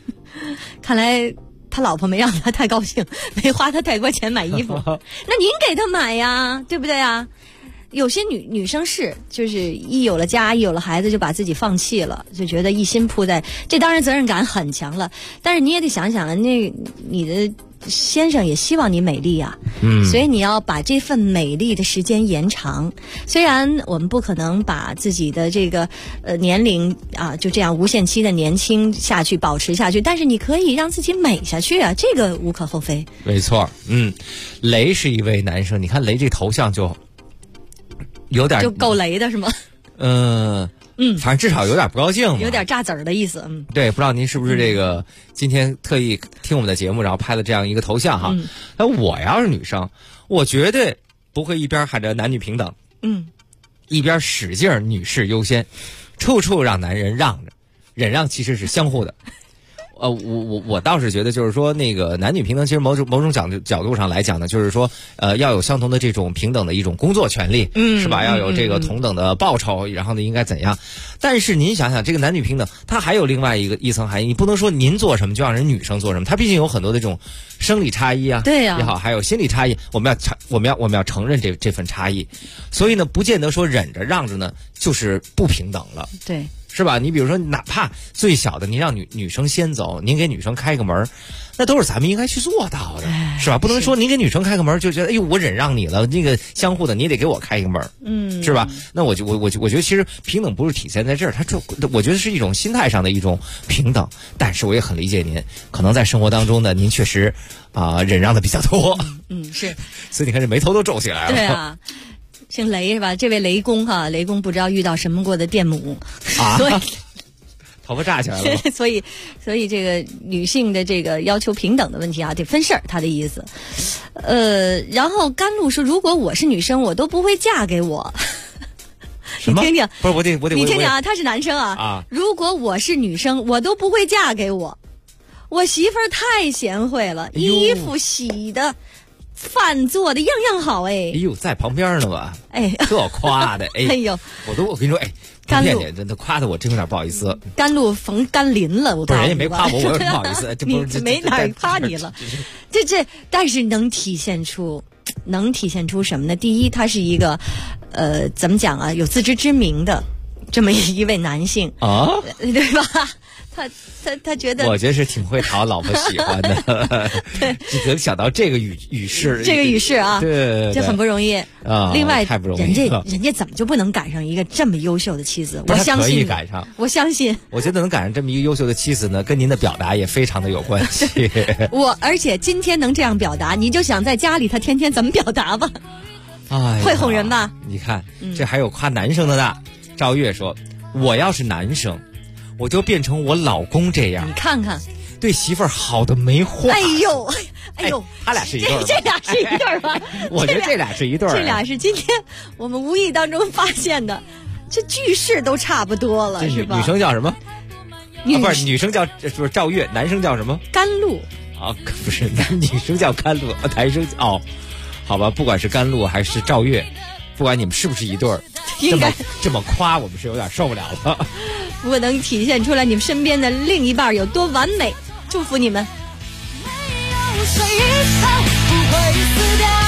看来他老婆没让他太高兴，没花他太多钱买衣服。那您给他买呀，对不对啊？有些女生就是一有了家，一有了孩子就把自己放弃了，就觉得一心扑在这，当然责任感很强了。但是你也得想想，那你的先生也希望你美丽啊，所以你要把这份美丽的时间延长。虽然我们不可能把自己的这个年龄啊就这样无限期的年轻下去，保持下去，但是你可以让自己美下去啊，这个无可厚非。 没错，雷是一位男生，你看雷这头像就有点就够雷的是吗？ 反正至少有点不高兴， 有点榨籽儿的意思。 对，不知道您是不是这个今天特意听我们的节目，然后拍了这样一个头像哈。那我要是女生，我绝对不会一边喊着男女平等，一边使劲女士优先，处处让男人让着，忍让其实是相互的。我倒是觉得，就是说那个男女平等，其实某种角度上来讲呢，就是说要有相同的这种平等的一种工作权利，是吧？要有这个同等的报酬，然后呢应该怎样？但是您想想，这个男女平等，它还有另外一层含义，你不能说您做什么就让人女生做什么，它毕竟有很多的这种生理差异啊， 对呀， 也好，还有心理差异，我们要承认这份差异，所以呢，不见得说忍着让着呢就是不平等了， 对。 是吧？你比如说，哪怕最小的，您让女生先走，您给女生开个门，那都是咱们应该去做到的，是吧？不能说您给女生开个门就觉得，哎呦，我忍让你了，那个相互的，你也得给我开一个门，是吧？那我觉得其实平等不是体现在这儿，我觉得是一种心态上的一种平等。但是我也很理解您，可能在生活当中呢，您确实忍让的比较多， 是， 所以你看这眉头都皱起来了。 对啊。姓雷是吧？这位雷公雷公不知道遇到什么过的电母，所以头发炸起来了。 所以这个女性的这个要求平等的问题啊，得分事儿，他的意思。然后甘露说，如果我是女生，我都不会嫁给我。 什么？ 你听听， 不是我得， 你听听啊，他是男生如果我是女生，我都不会嫁给我。我媳妇儿太贤惠了，衣服洗的。饭做的样样好哎呦， 在旁边呢吧？这夸的哎呦，我跟你说甘露真的夸的我真有点不好意思。 甘露逢甘霖了，我告诉你， 人家没夸我有点不好意思。 你没哪儿夸你了？但是能体现出什么呢？第一，他是一个怎么讲啊？有自知之明的这么一位男性啊，对吧？他觉得， 我觉得是挺会讨老婆喜欢的。对，能想到这个语势， 啊， 对， 这很不容易啊。 另外， 太不容易了， 人家怎么就不能赶上一个这么优秀的妻子？我相信可以赶上， 我相信。 我觉得能赶上这么一个优秀的妻子呢，跟您的表达也非常的有关系。 而且今天能这样表达，你就想在家里他天天怎么表达吧？会哄人吧？ 你看，这还有夸男生的呢。赵月说：“我要是男生。”我就变成我老公这样， 你看看， 对媳妇儿好的没话。 哎呦， 他俩是一对儿， 这俩是一对儿吧？ 我觉得这俩是一对儿， 这俩是今天我们无意当中发现的，这句式都差不多了，是吧？ 女生叫什么？不是，女生叫就是赵月，男生叫什么？ 甘露啊，不是，女生叫甘露，男生好吧，不管是甘露还是赵月，不管你们是不是一对儿。这么夸我们是有点受不了了， 不过能体现出来你们身边的另一半有多完美，祝福你们。 没有谁一场不会死掉，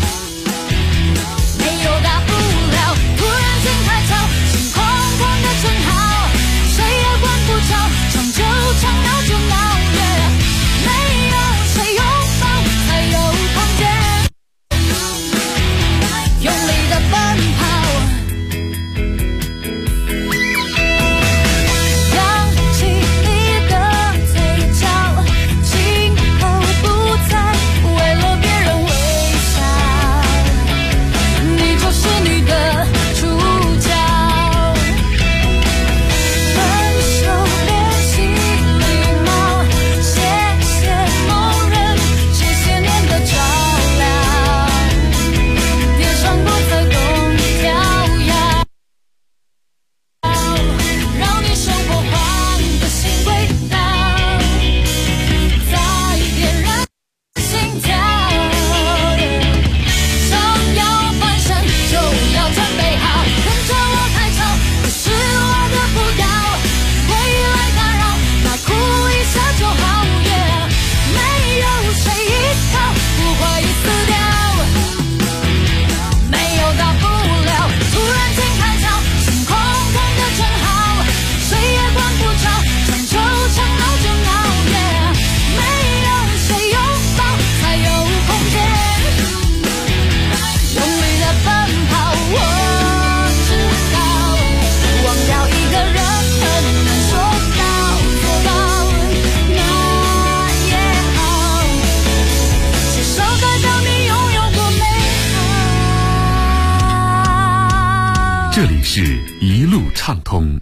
没有大不了，突然间开窍，心慌慌的正好，谁也管不着，唱就唱，闹就闹，没有谁拥抱才有空间，用力的奔跑。为了这里是一路畅通。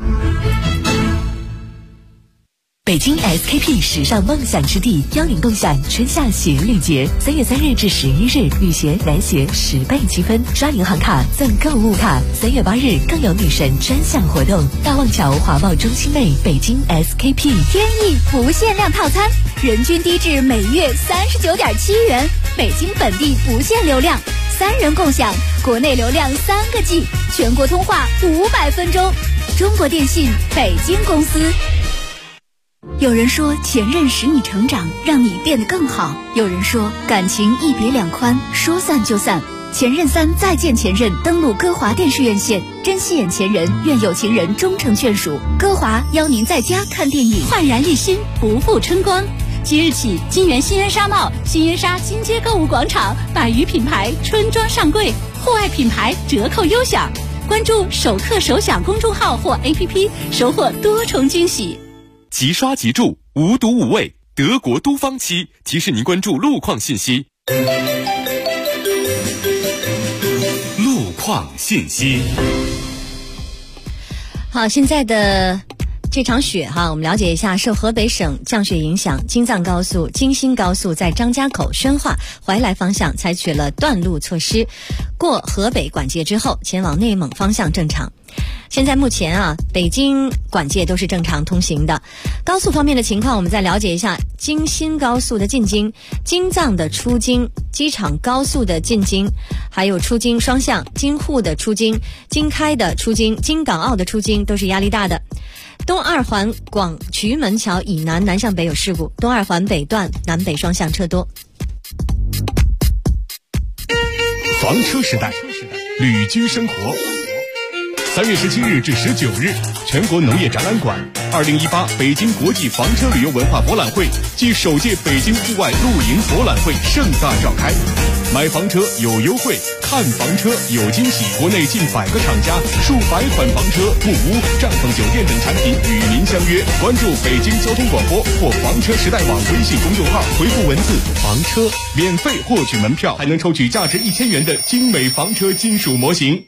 北京 SKP 时尚梦想之地邀您共享春夏鞋礼节，3月3日至11日，女鞋、男鞋10倍积分，刷银行卡赠购物卡。3月8日更有女神专享活动，大望桥华贸中心内北京 SKP 天翼不限量套餐，人均低至每月39.7元，北京本地不限流量，3人共享，国内流量3个 G， 全国通话500分钟。中国电信北京公司。有人说前任使你成长，让你变得更好。有人说感情一别两宽，说散就散。前任3再见前任，登录歌华电视院线，珍惜眼前人，愿有情人终成眷属。歌华邀您在家看电影， 焕然一新，不负春光。即日起，金源新源纱帽、新源纱金街购物广场100余品牌春装上柜，户外品牌折扣优享。关注首客首享公众号或 APP， 收获多重惊喜。 即刷即住，无毒无味，德国都芳漆提示您关注路况信息。路况信息。 好，现在的这场雪哈，我们了解一下，受河北省降雪影响，京藏高速、京新高速在张家口、宣化、怀来方向采取了断路措施，过河北管界之后，前往内蒙方向正常。现在目前啊，北京管界都是正常通行的。高速方面的情况，我们再了解一下京新高速的进京、京藏的出京、机场高速的进京，还有出京双向、京沪的出京、京开的出京、京港澳的出京都是压力大的。东二环广渠门桥以南南向北有事故，东二环北段南北双向车多。 房车时代，旅居生活。3月17日至19日，全国农业展览馆2018北京国际房车旅游文化博览会暨首届北京户外露营博览会盛大召开。买房车有优惠，看房车有惊喜，国内近100个厂家、数百款房车、木屋、帐篷酒店等产品与您相约。关注北京交通广播或房车时代网微信公众号，回复文字房车，免费获取门票，还能抽取价值1000元的精美房车金属模型。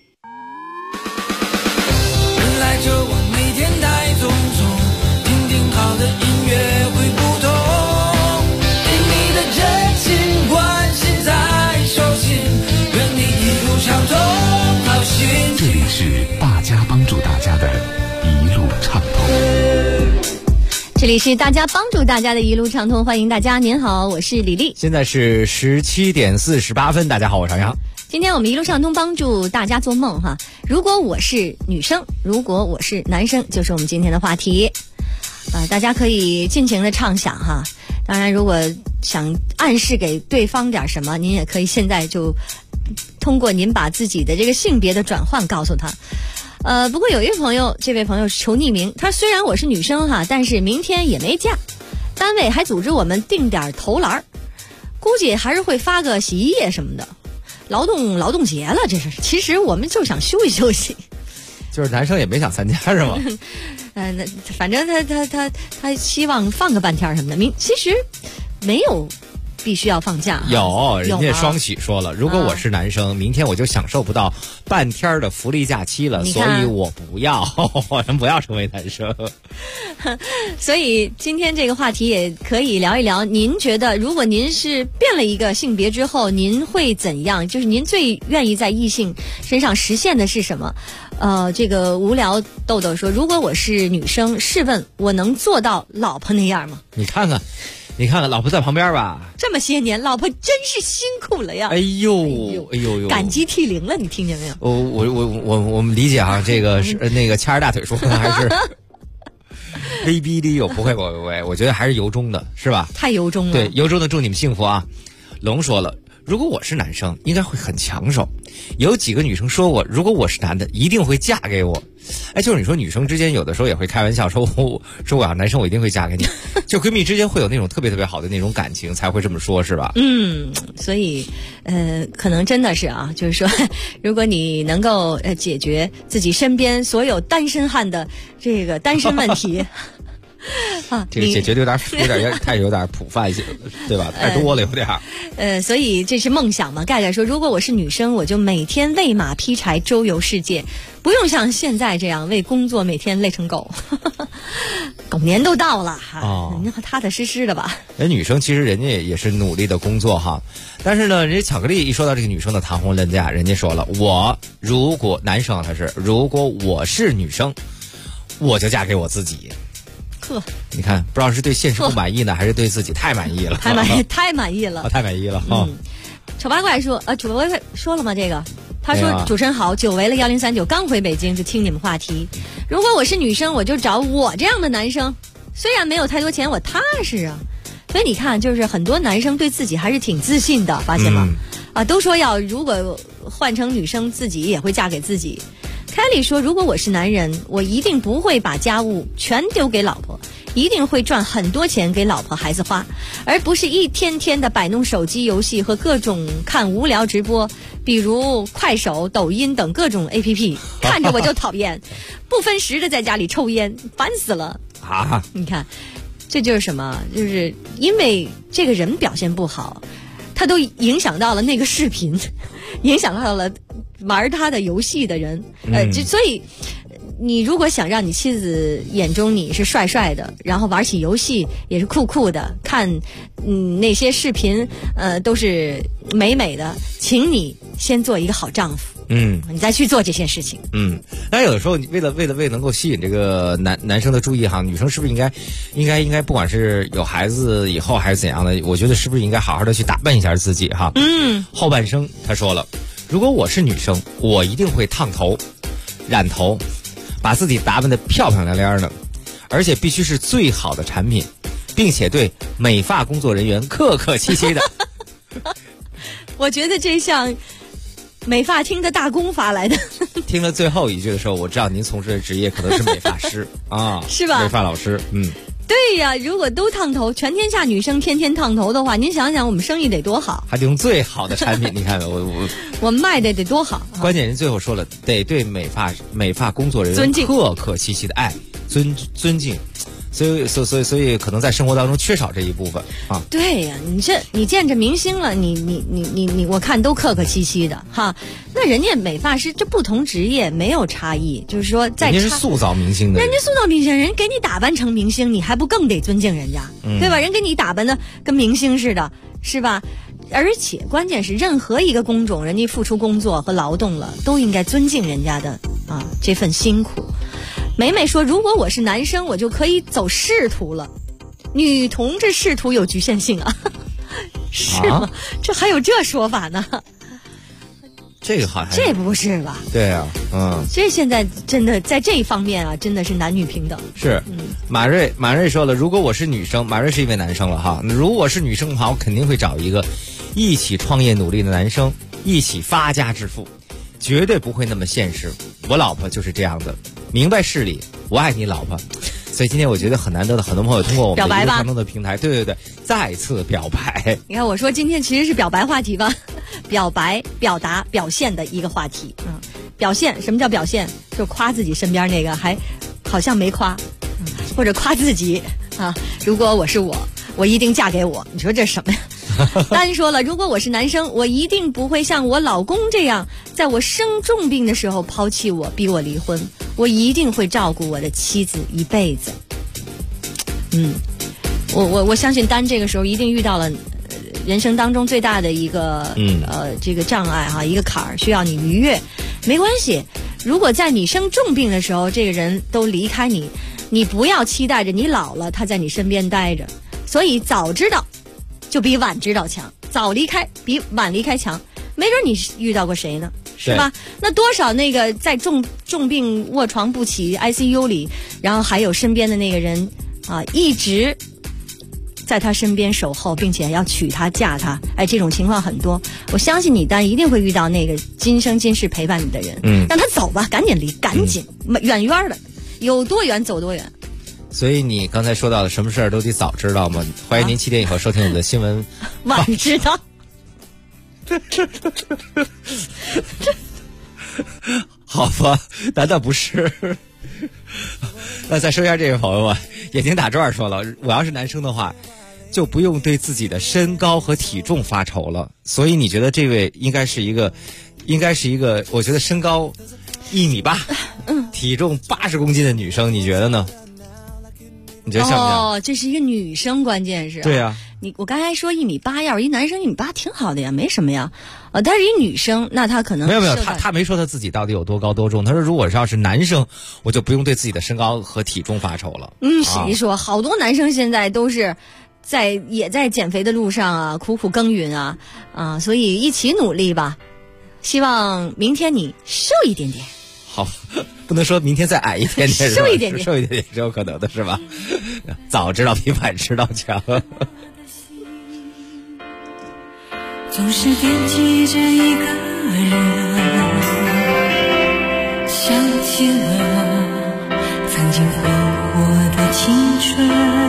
就往每天带种种，听听好的音乐会不同，对你的真心关心在手心，愿你一路畅通好心情。 这里是大家帮助大家的一路畅通。 这里是大家帮助大家的一路畅通，欢迎大家。您好，我是李丽。 现在是17点48分，大家好，我是杨洋。 今天我们一路畅通帮助大家做梦哈。如果我是女生，如果我是男生，就是我们今天的话题。大家可以尽情的畅想哈。当然，如果想暗示给对方点什么，您也可以现在就通过您把自己的这个性别的转换告诉他。不过有一位朋友，这位朋友求匿名，他虽然我是女生哈，但是明天也没假，单位还组织我们订点投篮，估计还是会发个洗衣液什么的。劳动节了，这是。其实我们就想休息休息， 就是男生也没想参加是吗？ 那反正他希望放个半天什么的。其实没有必须要放假。 有，人家双喜说了，如果我是男生，明天我就享受不到半天的福利假期了，所以我不要，我们不要成为男生。 所以今天这个话题也可以聊一聊，您觉得如果您是变了一个性别之后，您会怎样？就是您最愿意在异性身上实现的是什么？这个无聊豆豆说，如果我是女生，试问我能做到老婆那样吗？ 你看看，老婆在旁边吧， 这么些年，老婆真是辛苦了呀！ 哎呦， 感激涕零了，你听见没有？ 我们理解啊，这个是那个掐着大腿说的，还是威逼利诱？不会，我觉得还是由衷的，是吧？ 太由衷了。 对，由衷的祝你们幸福啊！龙说了，如果我是男生，应该会很抢手。有几个女生说我，如果我是男的，一定会嫁给我。哎，就是你说女生之间有的时候也会开玩笑说我要男生我一定会嫁给你，就闺蜜之间会有那种特别特别好的那种感情才会这么说，是吧？ 所以可能真的是啊，就是说如果你能够解决自己身边所有单身汉的这个单身问题这个解决的有点太有点普泛性，对吧？太多了有点。 所以这是梦想嘛。盖盖说，如果我是女生，我就每天喂马劈柴，周游世界，不用像现在这样为工作每天累成狗。狗年都到了哈，您踏踏实实的吧。 人女生其实人家也是努力的工作哈，但是呢，人家巧克力一说到这个女生的谈婚论嫁，人家说了，如果男生如果我是女生，我就嫁给我自己。 呵， 你看，不知道是对现实不满意呢，还是对自己太满意了？ 太满意了，太满意了哈。丑八怪说，丑八怪说了吗？这个。他说：“主持人好，久违了1039，刚回北京就听你们话题。如果我是女生，我就找我这样的男生，虽然没有太多钱，我踏实啊。所以你看，就是很多男生对自己还是挺自信的，发现吗？都说如果换成女生，自己也会嫁给自己。凯莉说，如果我是男人，我一定不会把家务全丢给老婆。”一定会赚很多钱给老婆孩子花，而不是一天天的摆弄手机游戏和各种看无聊直播，比如快手、抖音等各种 APP， 看着我就讨厌，不分时的在家里抽烟，烦死了啊！你看，这就是什么？就是因为这个人表现不好，他都影响到了那个视频，影响到了玩他的游戏的人，所以。你如果想让你妻子眼中你是帅帅的，然后玩起游戏也是酷酷的，看那些视频都是美美的，请你先做一个好丈夫，你再去做这些事情。 但有的时候你为了能够吸引这个男生的注意哈，女生是不是应该不管是有孩子以后还是怎样的，我觉得是不是应该好好的去打扮一下自己哈？后半生他说了，如果我是女生，我一定会烫头、染头。把自己打扮得漂漂亮亮的，而且必须是最好的产品，并且对美发工作人员客客气气的。 我觉得这像美发厅的大公发来的。 听了最后一句的时候，我知道您从事的职业可能是美发师啊， 是吧？ 美发老师， 对呀，如果都烫头，全天下女生天天烫头的话，您想想我们生意得多好， 还得用最好的产品。你看我卖的得多好。 关键人最后说了，得对美发工作人员客客气气的爱尊敬。所以可能在生活当中缺少这一部分啊。 对呀，你见着明星了，你我看都客客气气的哈。那人家美发师这不同职业没有差异，就是说人家是塑造明星的， 人家塑造明星，人给你打扮成明星，你还不更得尊敬人家，对吧？人给你打扮的跟明星似的，是吧？而且关键是任何一个工种，人家付出工作和劳动了，都应该尊敬人家的这份辛苦。美美说，如果我是男生，我就可以走仕途了。女同志仕途有局限性啊，是吗？这还有这说法呢？ 这个好像这不是吧？ 对啊， 这现在真的在这一方面啊，真的是男女平等。 是，马瑞说了，如果我是女生，马瑞是一位男生了哈。如果是女生的话，我肯定会找一个一起创业努力的男生，一起发家致富，绝对不会那么现实。我老婆就是这样的，明白事理，我爱你老婆。所以今天我觉得很难得的，很多朋友通过我们的一路畅通的平台，对，再次表白。 你看我说今天其实是表白话题吧，表白、表达、表现的一个话题。表现，什么叫表现？就夸自己身边那个还好像没夸，或者夸自己啊。如果我是我一定嫁给我。你说这是什么呀？单说了，如果我是男生，我一定不会像我老公这样，在我生重病的时候抛弃我，逼我离婚。我一定会照顾我的妻子一辈子。我相信丹这个时候一定遇到了人生当中最大的一个这个障碍哈，一个坎儿需要你逾越。没关系，如果在你生重病的时候，这个人都离开你，你不要期待着你老了他在你身边待着。所以早知道就比晚知道强，早离开比晚离开强。没准你遇到过谁呢？是吧？那多少那个在重病卧床不起 ICU 里，然后还有身边的那个人一直在他身边守候，并且要娶她嫁他，这种情况很多。我相信你丹一定会遇到那个今生今世陪伴你的人。让他走吧，赶紧离，赶紧远远的，有多远走多远。 所以你刚才说到的什么事儿都得早知道吗？欢迎您7点以后收听我们的新闻。 晚知道。 好吧，难道不是？那再说一下这位朋友吧， 眼睛打转说了，我要是男生的话，就不用对自己的身高和体重发愁了。所以你觉得这位应该是一个，我觉得身高1.8米，体重80公斤的女生，你觉得呢？你觉得像不像？ 哦，这是一个女生，关键是。 对啊。 我刚才说1.8米，要是一男生1.8米挺好的呀，没什么呀。但是一女生，那她可能没有，他没说他自己到底有多高多重。他说如果要是男生，我就不用对自己的身高和体重发愁了。 谁说？好多男生现在都是也在减肥的路上啊，苦苦耕耘啊，所以一起努力吧。希望明天你瘦一点点。 好，不能说明天再矮一点点， 瘦一点点， 瘦一点点是有可能的，是吧？早知道比晚知道强。 总是惦记着一个人，想起了曾经挥霍的青春，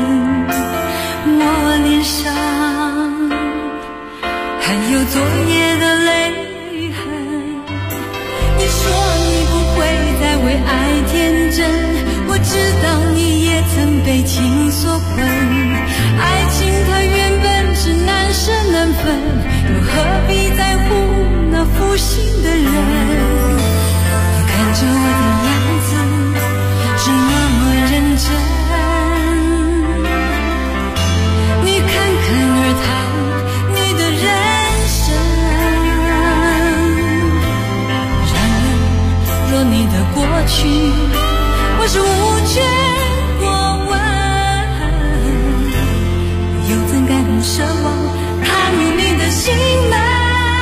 我脸上还有昨夜的泪痕。你说你不会再为爱天真，我知道你也曾被情所困，爱情它原本是难舍难分，又何必在乎那负心的人？你看着我的样子是那么认真，你侃侃而谈你的人生，然而若你的过去我是无权过问，又怎敢奢望踏入你的心门？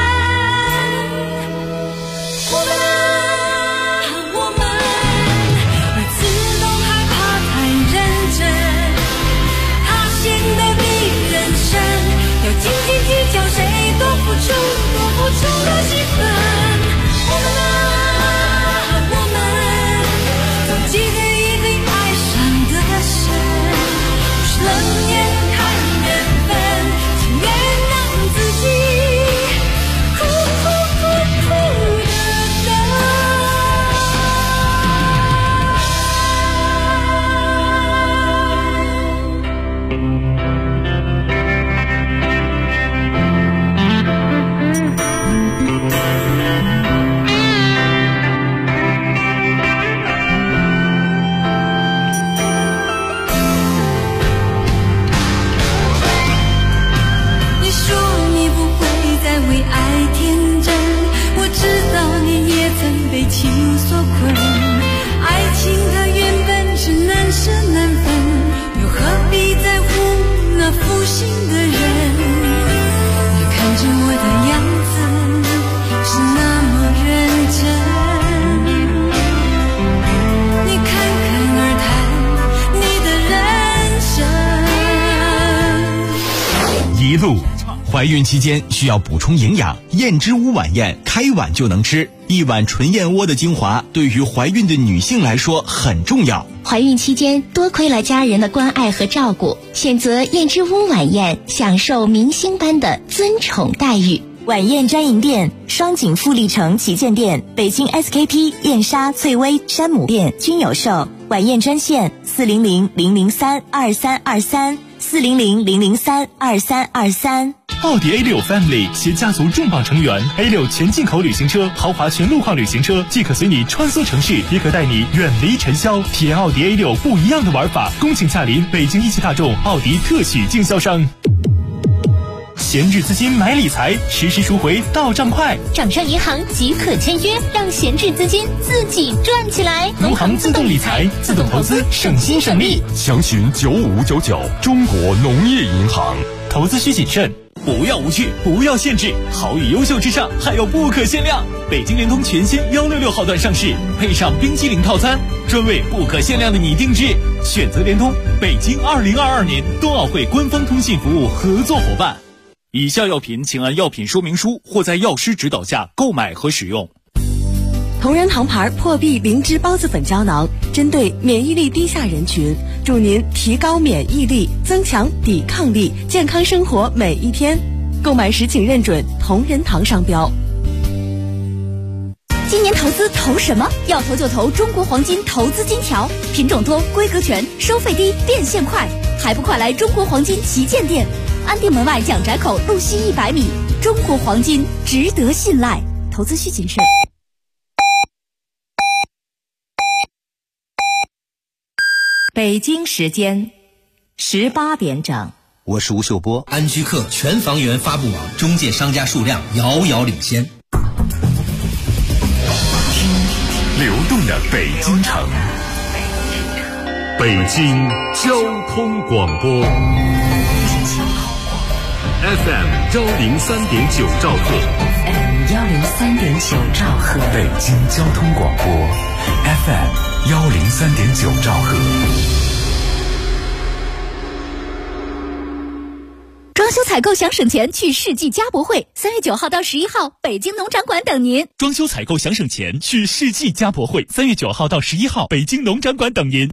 我们每次都害怕太认真，它显得比人生要斤斤计较谁多付出的戏份。我们总记得一个爱上的深，不是冷眼看缘分，情愿让自己苦的情所困，爱情它原本是难舍难分，又何必在乎那负心的人？你看着我的样子是那么认真，你侃侃而谈你的人生。 一路怀孕期间需要补充营养，燕之屋晚宴开碗就能吃。一碗纯燕窝的精华对于怀孕的女性来说很重要。 怀孕期间多亏了家人的关爱和照顾，选择燕之屋晚宴，享受明星般的尊宠待遇。晚宴专营店：双井富力城旗舰店、北京 SKP、燕莎、翠微、山姆店均有售。晚宴专线：400-003-2323，400-003-2323。 奥迪 A6 Family 携家族重磅成员 A6 全进口旅行车，豪华全路况旅行车，既可随你穿梭城市，也可带你远离尘嚣，体验奥迪 A6 不一样的玩法。恭请驾临北京一汽大众奥迪特许经销商。闲置资金买理财，实时赎回到账快， 掌上银行即可签约，让闲置资金自己赚起来。 农行自动理财，自动投资，省心省力。 详询9599，中国农业银行。 投资需谨慎，不要无趣，不要限制，好与优秀之上还有不可限量。北京联通全新166号段上市，配上冰激凌套餐，专为不可限量的你定制。选择联通，北京2022年冬奥会官方通信服务合作伙伴。以下药品请按药品说明书或在药师指导下购买和使用。 同仁堂牌破壁灵芝孢子粉胶囊，针对免疫力低下人群，助您提高免疫力，增强抵抗力，健康生活每一天。购买时请认准同仁堂商标。 今年投资投什么？要投就投中国黄金投资金条，品种多，规格全，收费低，变现快，还不快来中国黄金旗舰店，安定门外蒋宅口路西100米。中国黄金值得信赖，投资需谨慎。 北京时间18点整。 我是吴秀波。安居客全房源发布网中介商家数量遥遥领先。 流动的北京城，北京交通广播 FM 103.9兆赫 FM 103.9兆赫， 北京交通广播 FM 103.9兆赫。 装修采购想省钱，去世纪家博会，3月9号到11号，北京农展馆等您。 装修采购想省钱，去世纪家博会，3月9号到11号，北京农展馆等您。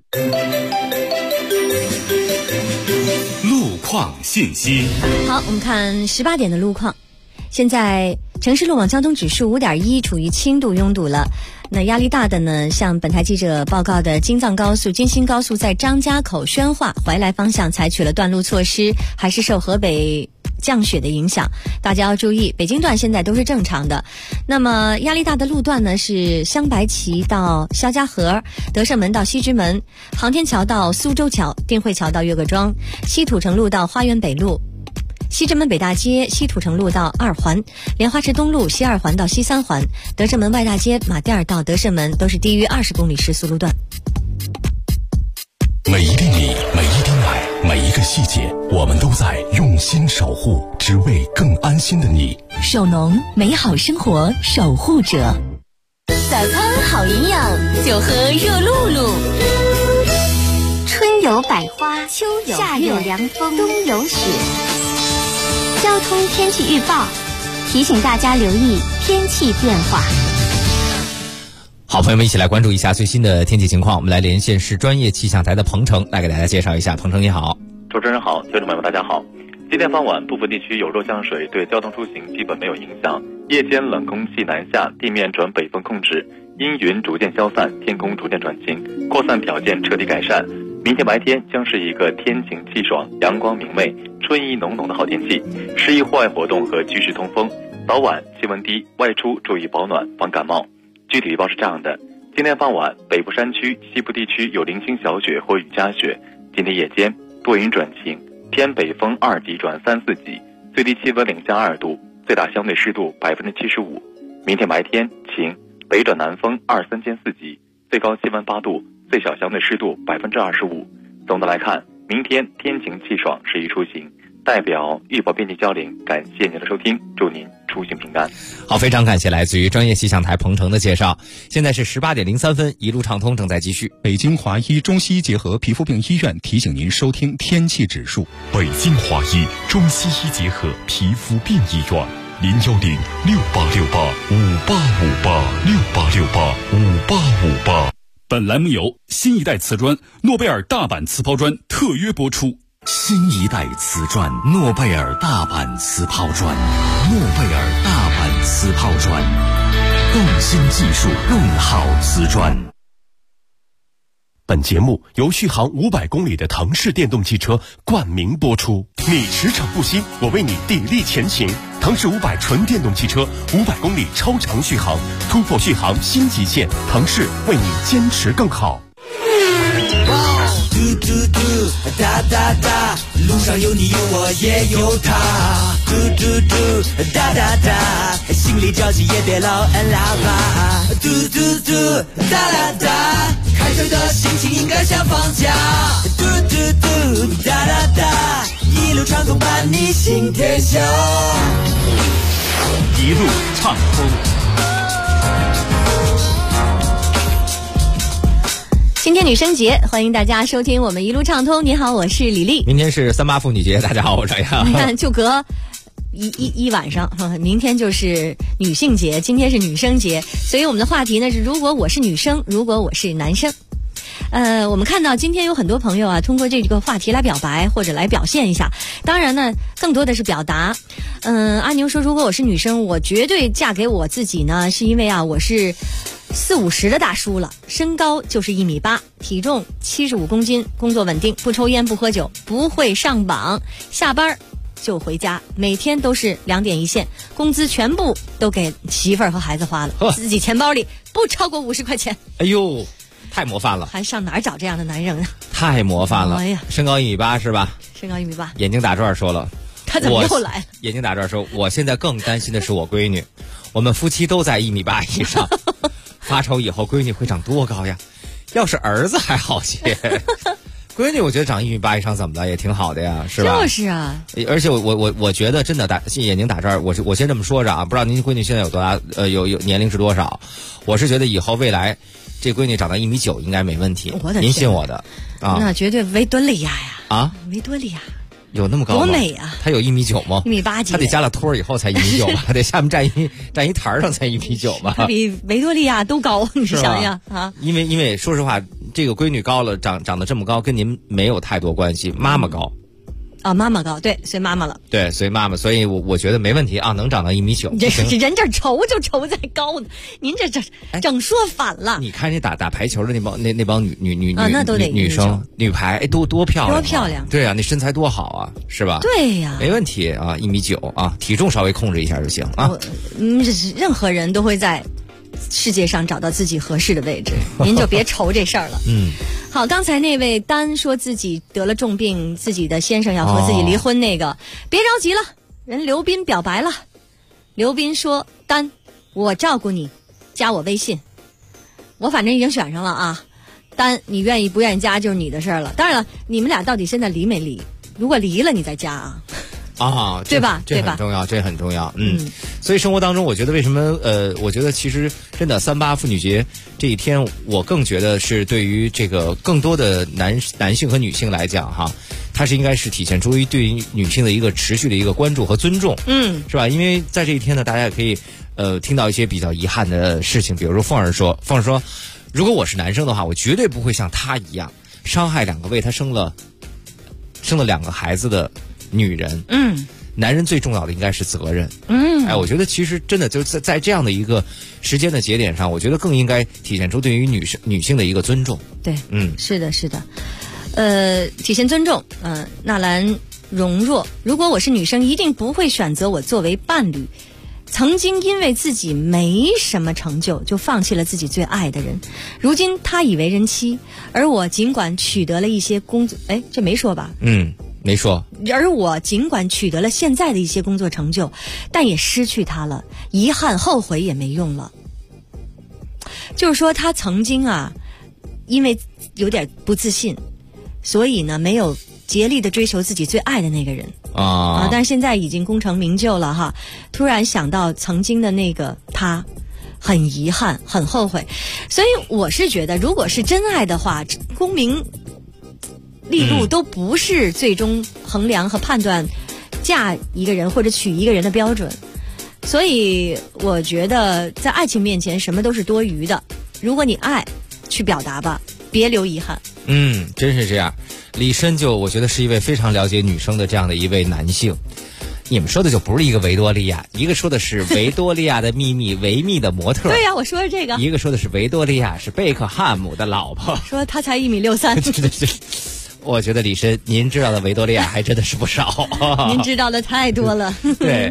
路况信息。 好，我们看18点的路况。现在城市路网交通指数5.1，处于轻度拥堵了。那压力大的呢，像本台记者报告的京藏高速、京新高速在张家口、宣化、怀来方向采取了断路措施，还是受河北降雪的影响，大家要注意。北京段现在都是正常的。那么压力大的路段呢，是香白旗到肖家河、德胜门到西直门、航天桥到苏州桥、定慧桥到岳各庄、西土城路到花园北路、西直门北大街、西土城路到2环、莲花池东路西2环到西3环、德胜门外大街马甸儿到德胜门都是低于20公里时速路段。 每一粒米，每一滴奶，每一个细节，我们都在用心守护，只为更安心的你。 首农，美好生活守护者。 早餐好营养，就喝热露露。春有百花，秋有月，夏有凉风，冬有雪。交通天气预报提醒大家留意天气变化。 好，朋友们一起来关注一下最新的天气情况。我们来连线是专业气象台的彭程，来给大家介绍一下。彭程你好。 主持人好，听众朋友们大家好。今天傍晚部分地区有弱降水，对交通出行基本没有影响。夜间冷空气南下，地面转北风控制，阴云逐渐消散，天空逐渐转晴，扩散条件彻底改善。明天白天将是一个天晴气爽、阳光明媚、春意浓浓的好天气，适宜户外活动和居室通风。早晚气温低，外出注意保暖，防感冒。具体预报是这样的：今天傍晚，北部山区、西部地区有零星小雪或雨夹雪。今天夜间多云转晴，偏北风2级转3、4级，最低气温0下2度，最大相对湿度75%。明天白天晴，北转南风2、3兼4级，最高气温8度，最小相对湿度25%。总的来看，明天天晴气爽，适宜出行。代表预报编辑焦玲，感谢您的收听，祝您出行平安。 好，非常感谢来自于专业气象台彭程的介绍。现在是18点03分，一路畅通正在继续。 北京华医中西医结合皮肤病医院提醒您收听天气指数。 北京华医中西医结合皮肤病医院，0106868586868685858。 本栏目由新一代瓷砖诺贝尔大阪瓷抛砖特约播出。 新一代瓷砖，诺贝尔大阪瓷抛砖，诺贝尔大阪瓷抛砖，更新技术，更好瓷砖。 本节目由续航500公里的腾势电动汽车冠名播出。你驰骋不息，我为你砥砺前行。腾势500纯电动汽车，500公里超长续航，突破续航新极限。腾势为你坚持更好。 嘟嘟嘟，哒哒哒，路上有你有我也有他。嘟嘟嘟，哒哒哒，心里着急也别老摁喇叭。嘟嘟嘟，哒哒哒，开车的心情应该像放假。嘟嘟嘟，哒哒哒，一路畅通伴你行天下。 一路畅通。 今天女生节，欢迎大家收听我们一路畅通。你好，我是李丽。 明天是38妇女节，大家好，我是杨。 你看，就隔一晚上，明天就是女性节，今天是女生节，所以我们的话题呢是：如果我是女生，如果我是男生。我们看到今天有很多朋友啊，通过这个话题来表白或者来表现一下。当然呢，更多的是表达。 阿牛说，如果我是女生，我绝对嫁给我自己呢，是因为啊，我是40-50的大叔了，身高就是1.8米，体重75公斤，工作稳定，不抽烟不喝酒，不会上榜，下班就回家，每天都是2点一线，工资全部都给媳妇儿和孩子花了，自己钱包里不超过50块钱。 哎呦，太模范了， 还上哪儿找这样的男人啊？ 太模范了。 哎呀， 身高1.8米是吧？ 身高1.8米， 眼睛打转说了， 他怎么又来了？ 眼睛打转说，我现在更担心的是我闺女，我们夫妻都在1.8米以上，发愁以后闺女会长多高呀？要是儿子还好些。闺女我觉得长1.8米以上怎么了，也挺好的呀，是吧？ 就是啊。 而且我觉得真的眼睛打这儿，我先这么说着啊，不知道您闺女现在有多大，有年龄是多少？我是觉得以后未来这闺女长到1.9米应该没问题。 我的天， 您信我的啊？ 那绝对维多利亚呀！ 啊， 维多利亚有那么高吗？ 多美啊！ 她有1.9米吗 ？1.8米几？ 她得加了托以后才1.9米吧？还得下面站一台儿上才1.9米吧？ 她比维多利亚都高，你想想啊！ 因为说实话，这个闺女高了，长得这么高，跟您没有太多关系。妈妈高。 啊，妈妈高，对，随妈妈了。 对，随妈妈，所以我觉得没问题啊，能长到1.9米。 人这愁就愁在高呢，您这整说反了。 你看这打排球的那帮女啊，那都得女生女排，多漂亮， 多漂亮。 对啊，那身材多好啊，是吧？ 对呀， 没问题啊，1.9米啊，体重稍微控制一下就行啊。 任何人都会在世界上找到自己合适的位置，您就别愁这事儿了。好，刚才那位丹说自己得了重病，自己的先生要和自己离婚那个，别着急了，人刘斌表白了。刘斌说：“丹，我照顾你，加我微信。我反正已经选上了啊，丹，你愿意不愿意加就是你的事儿了。当然了，你们俩到底现在离没离？如果离了，你再加啊。” 啊， 对吧？ 这很重要，这很重要。所以生活当中，我觉得为什么我觉得其实真的3·8妇女节这一天，我更觉得是对于这个更多的男性和女性来讲哈，它是应该是体现出对于女性的一个持续的一个关注和尊重，是吧？因为在这一天呢，大家也可以听到一些比较遗憾的事情，比如说凤儿说，如果我是男生的话，我绝对不会像他一样伤害2个为他生了2个孩子的女人。男人最重要的应该是责任。我觉得其实真的就在这样的一个时间的节点上，我觉得更应该体现出对于女性的一个尊重。 对，是的，体现尊重。纳兰容若，如果我是女生，一定不会选择我作为伴侣。曾经因为自己没什么成就，就放弃了自己最爱的人。如今他已为人妻，而我尽管取得了一些工作，这没说吧？ 没说。 而我尽管取得了现在的一些工作成就，但也失去他了，遗憾后悔也没用了。就是说他曾经啊，因为有点不自信，所以呢没有竭力的追求自己最爱的那个人啊，但是现在已经功成名就了哈，突然想到曾经的那个他，很遗憾，很后悔。所以我是觉得，如果是真爱的话，功名利禄都不是最终衡量和判断嫁一个人或者娶一个人的标准。所以我觉得在爱情面前什么都是多余的，如果你爱，去表达吧，别留遗憾。 真是这样。李申我觉得是一位非常了解女生的这样的一位男性。你们说的就不是一个维多利亚，一个说的是维多利亚的秘密维密的模特。 对呀，我说的这个。 一个说的是维多利亚是贝克汉姆的老婆。 说他才1.63米。 我觉得李申，您知道的维多利亚还真的是不少。 您知道的太多了。 对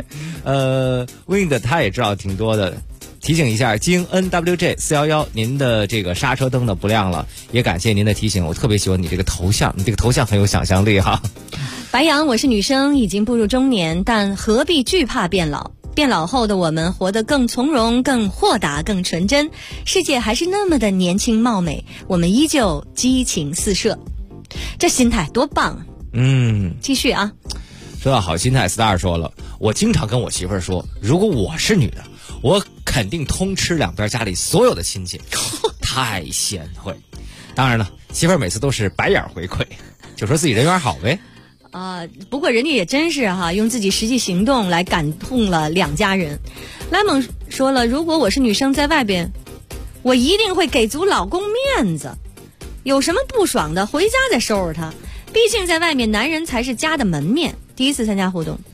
，Wind 他也知道挺多的。提醒一下，经 NWJ411，您的这个刹车灯呢不亮了，也感谢您的提醒。我特别喜欢你这个头像，你这个头像很有想象力哈。 白羊，我是女生，已经步入中年，但何必惧怕变老？变老后的我们活得更从容、更豁达、更纯真，世界还是那么的年轻貌美，我们依旧激情四射。这心态多棒啊！继续啊。 说到好心态 ，Star 说了，我经常跟我媳妇儿说，如果我是女的，我肯定通吃两边家里所有的亲戚，太贤惠。当然了，媳妇儿每次都是白眼回馈，就说自己人缘好呗。 不过人家也真是用自己实际行动来感动了两家人。Lemon 说了，如果我是女生在外边，我一定会给足老公面子，有什么不爽的回家再收拾他，毕竟在外面男人才是家的门面。第一次参加互动，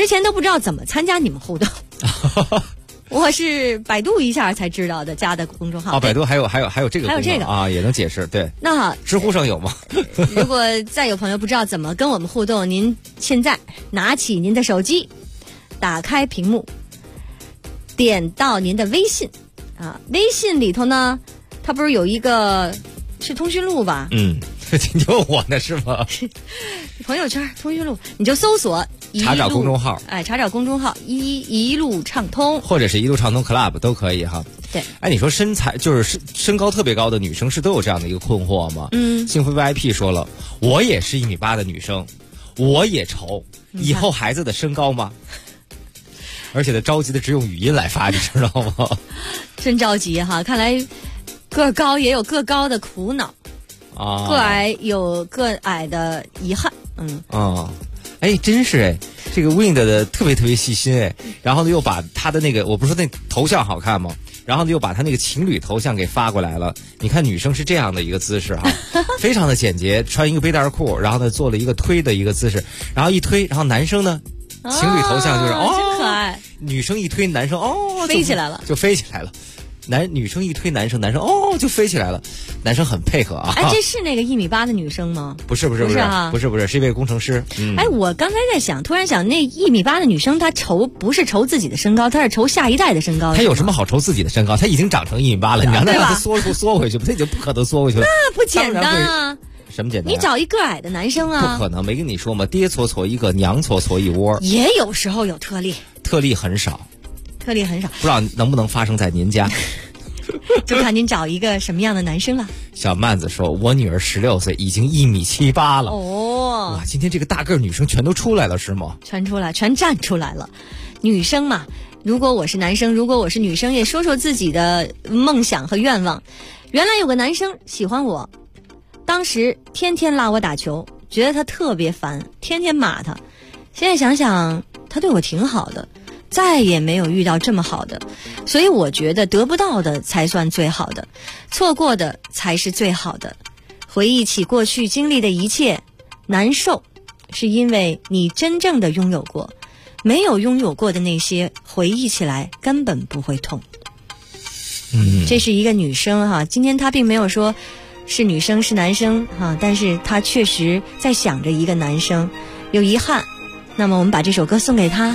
之前都不知道怎么参加你们互动。我是百度一下才知道的，加的公众号。 百度还有这个还有这个啊，也能解释。对， 那好， 知乎上有吗？ 如果再有朋友不知道怎么跟我们互动，您现在拿起您的手机，打开屏幕，点到您的微信啊，微信里头呢，它不是有一个是通讯录吧？ 挺有我的是吗？ 朋友圈通讯录，你就搜索查找公众号， 查找公众号一路畅通， 或者是一路畅通 Club 都可以哈。 对， 你说身材就是身高特别高的女生是都有这样的一个困惑吗？幸福 VIP 说了，我也是1.8米的女生，我也愁，以后孩子的身高吗？而且他着急的只用语音来发，你知道吗？ 真着急哈！看来个高也有个高的苦恼啊，个矮有个矮的遗憾。 真是这个 Wind 的特别细心然后呢又把他的那个，我不是说那头像好看吗？然后呢又把他那个情侣头像给发过来了。你看女生是这样的一个姿势哈，非常的简洁，穿一个背带裤，然后呢做了一个推的一个姿势，然后一推，然后男生呢情侣头像就是真可爱， 女生一推，男生飞起来了， 就飞起来了。女生一推男生就飞起来了，男生很配合啊。 这是那个1.8米的女生吗？ 不是，是一位工程师。 我刚才在想，突然想，那1.8米的女生她不是愁自己的身高，她是愁下一代的身高。 她有什么好愁自己的身高？她已经长成1.8米了，你让她缩回去，她已经不可能缩回去了。 那不简单啊！ 什么简单？ 你找一个矮的男生啊？ 不可能，没跟你说吗？爹搓搓一个，娘搓搓一窝。 也有时候有特例很少， 不知道能不能发生在您家。 就看您找一个什么样的男生了。 小曼子说，我女儿16岁，已经1.78米了。哇，今天这个大个女生全都出来了是吗？ 全站出来了。女生嘛，如果我是男生，如果我是女生，也说说自己的梦想和愿望。原来有个男生喜欢我，当时天天拉我打球，觉得他特别烦，天天骂他。现在想想，他对我挺好的，再也没有遇到这么好的，所以我觉得得不到的才算最好的，错过的才是最好的。回忆起过去经历的一切，难受是因为你真正的拥有过，没有拥有过的那些，回忆起来根本不会痛。这是一个女生哈，今天她并没有说是女生是男生哈，但是她确实在想着一个男生，有遗憾。那么我们把这首歌送给她。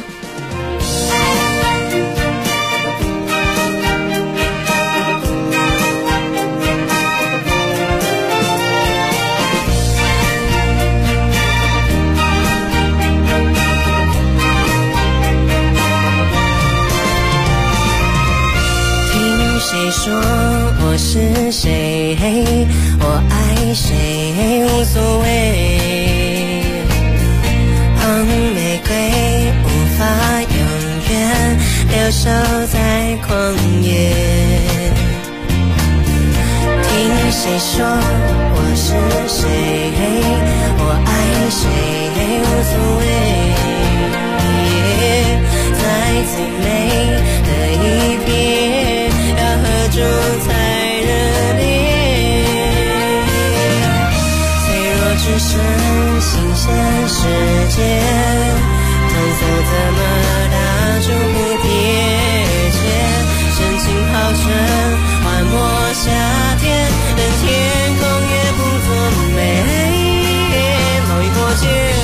谁说我是谁？我爱谁无所谓。玫瑰无法永远留守在旷野。听谁说我是谁？我爱谁无所谓。在最美的一别，何处才热烈？脆弱只剩新鲜世界，童叟怎么打出蝴蝶结？深情好春，幻墨夏天，任天空也不作美。贸易过界。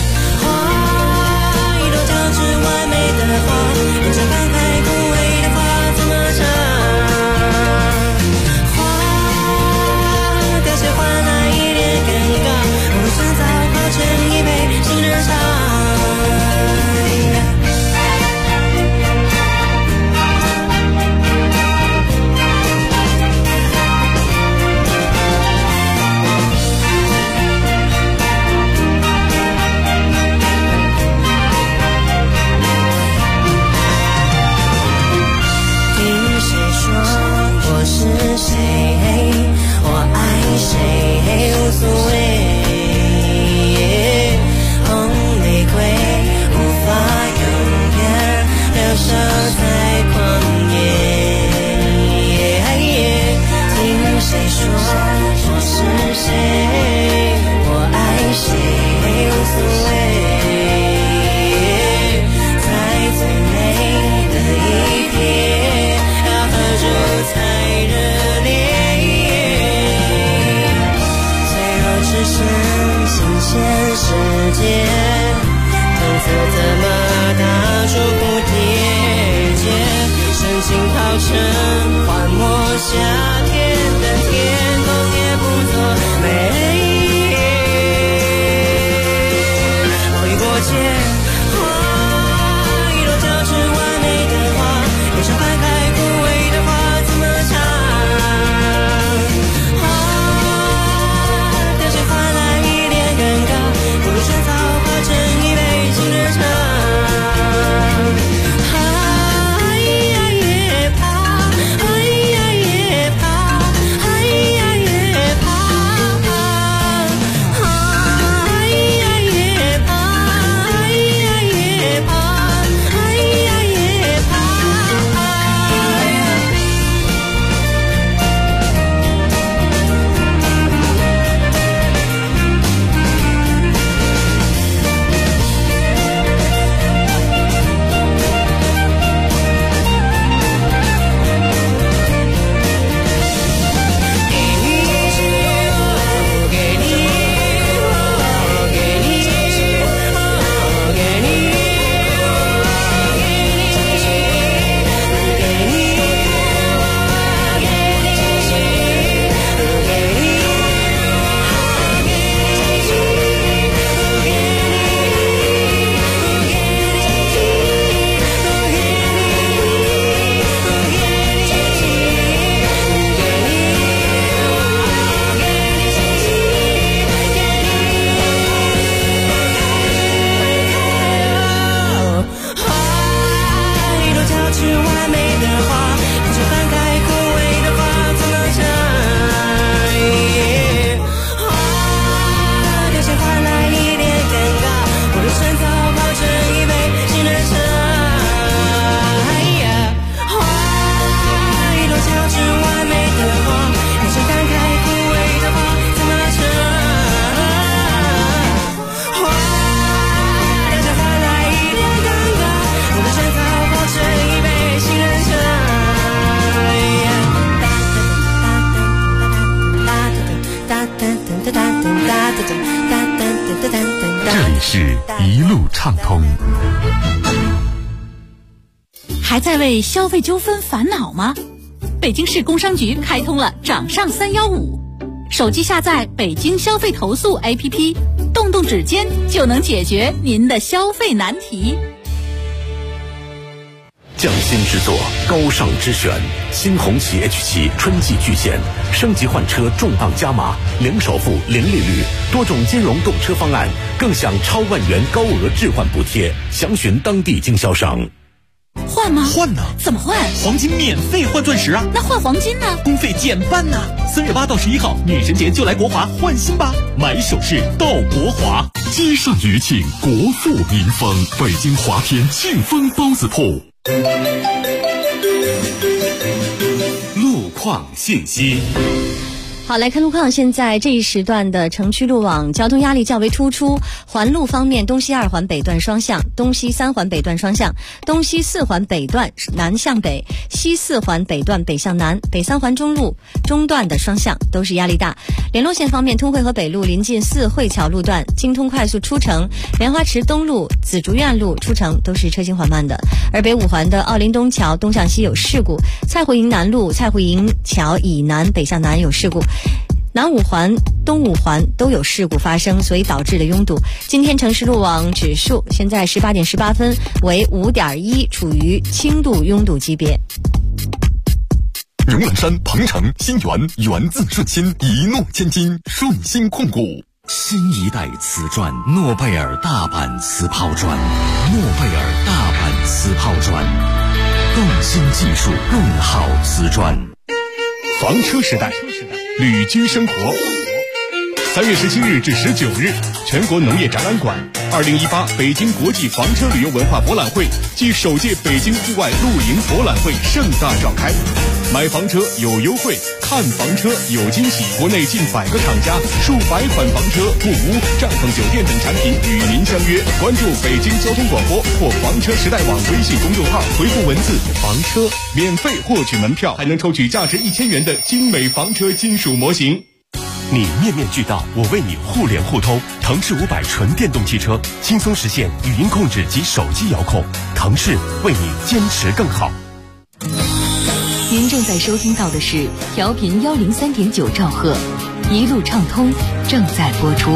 天的天空也不作美。我已过界。 这里是一路畅通。 还在为消费纠纷烦恼吗？北京市工商局开通了掌上315，手机下载北京消费投诉 APP， 动动指尖就能解决您的消费难题。 匠心之作，高尚之选，新红旗 H7 春季巨献，升级换车重磅加码，零首付、零利率，多种金融动车方案，更享超万元高额置换补贴，详询当地经销商。 换吗？ 换呢？ 怎么换？ 黄金免费换钻石啊！ 那换黄金呢？ 工费减半呢。3月8到11号，女神节就来国华换新吧，买首饰到国华。 积善余庆，国富民丰，北京华天庆丰包子铺。 路况信息。 好，来看路况。现在这一时段的城区路网交通压力较为突出。环路方面，东西2环北段双向，东西3环北段双向，东西4环北段南向北，西4环北段北向南，北3环中路中段的双向都是压力大。联络线方面，通惠河北路临近4惠桥路段，京通快速出城，莲花池东路、紫竹院路出城都是车行缓慢的。而北5环的奥林东桥东向西有事故，蔡湖营南路蔡湖营桥以南北向南有事故。南5环、东5环都有事故发生，所以导致了拥堵。今天城市路网指数现在18点18分为5.1，处于轻度拥堵级别。 荣南山、鹏程、新源源自顺心，一诺千金，顺心控股。 新一代瓷砖，诺贝尔大阪瓷抛砖，诺贝尔大阪瓷抛砖，更新技术，更好瓷砖。 房车时代，旅居生活。3月17日至19日，全国农业展览馆2018北京国际房车旅游文化博览会暨首届北京户外露营博览会盛大召开。买房车有优惠，看房车有惊喜。国内近100个厂家，数百款房车、木屋、帐篷、酒店等产品与您相约。关注北京交通广播或房车时代网微信公众号，回复文字“房车”，免费获取门票，还能抽取价值1000元的精美房车金属模型。 你面面俱到，我为你互联互通。腾势500纯电动汽车，轻松实现语音控制及手机遥控。腾势为你坚持更好。 您正在在收听到的是调频103.9兆赫，一路畅通正在播出。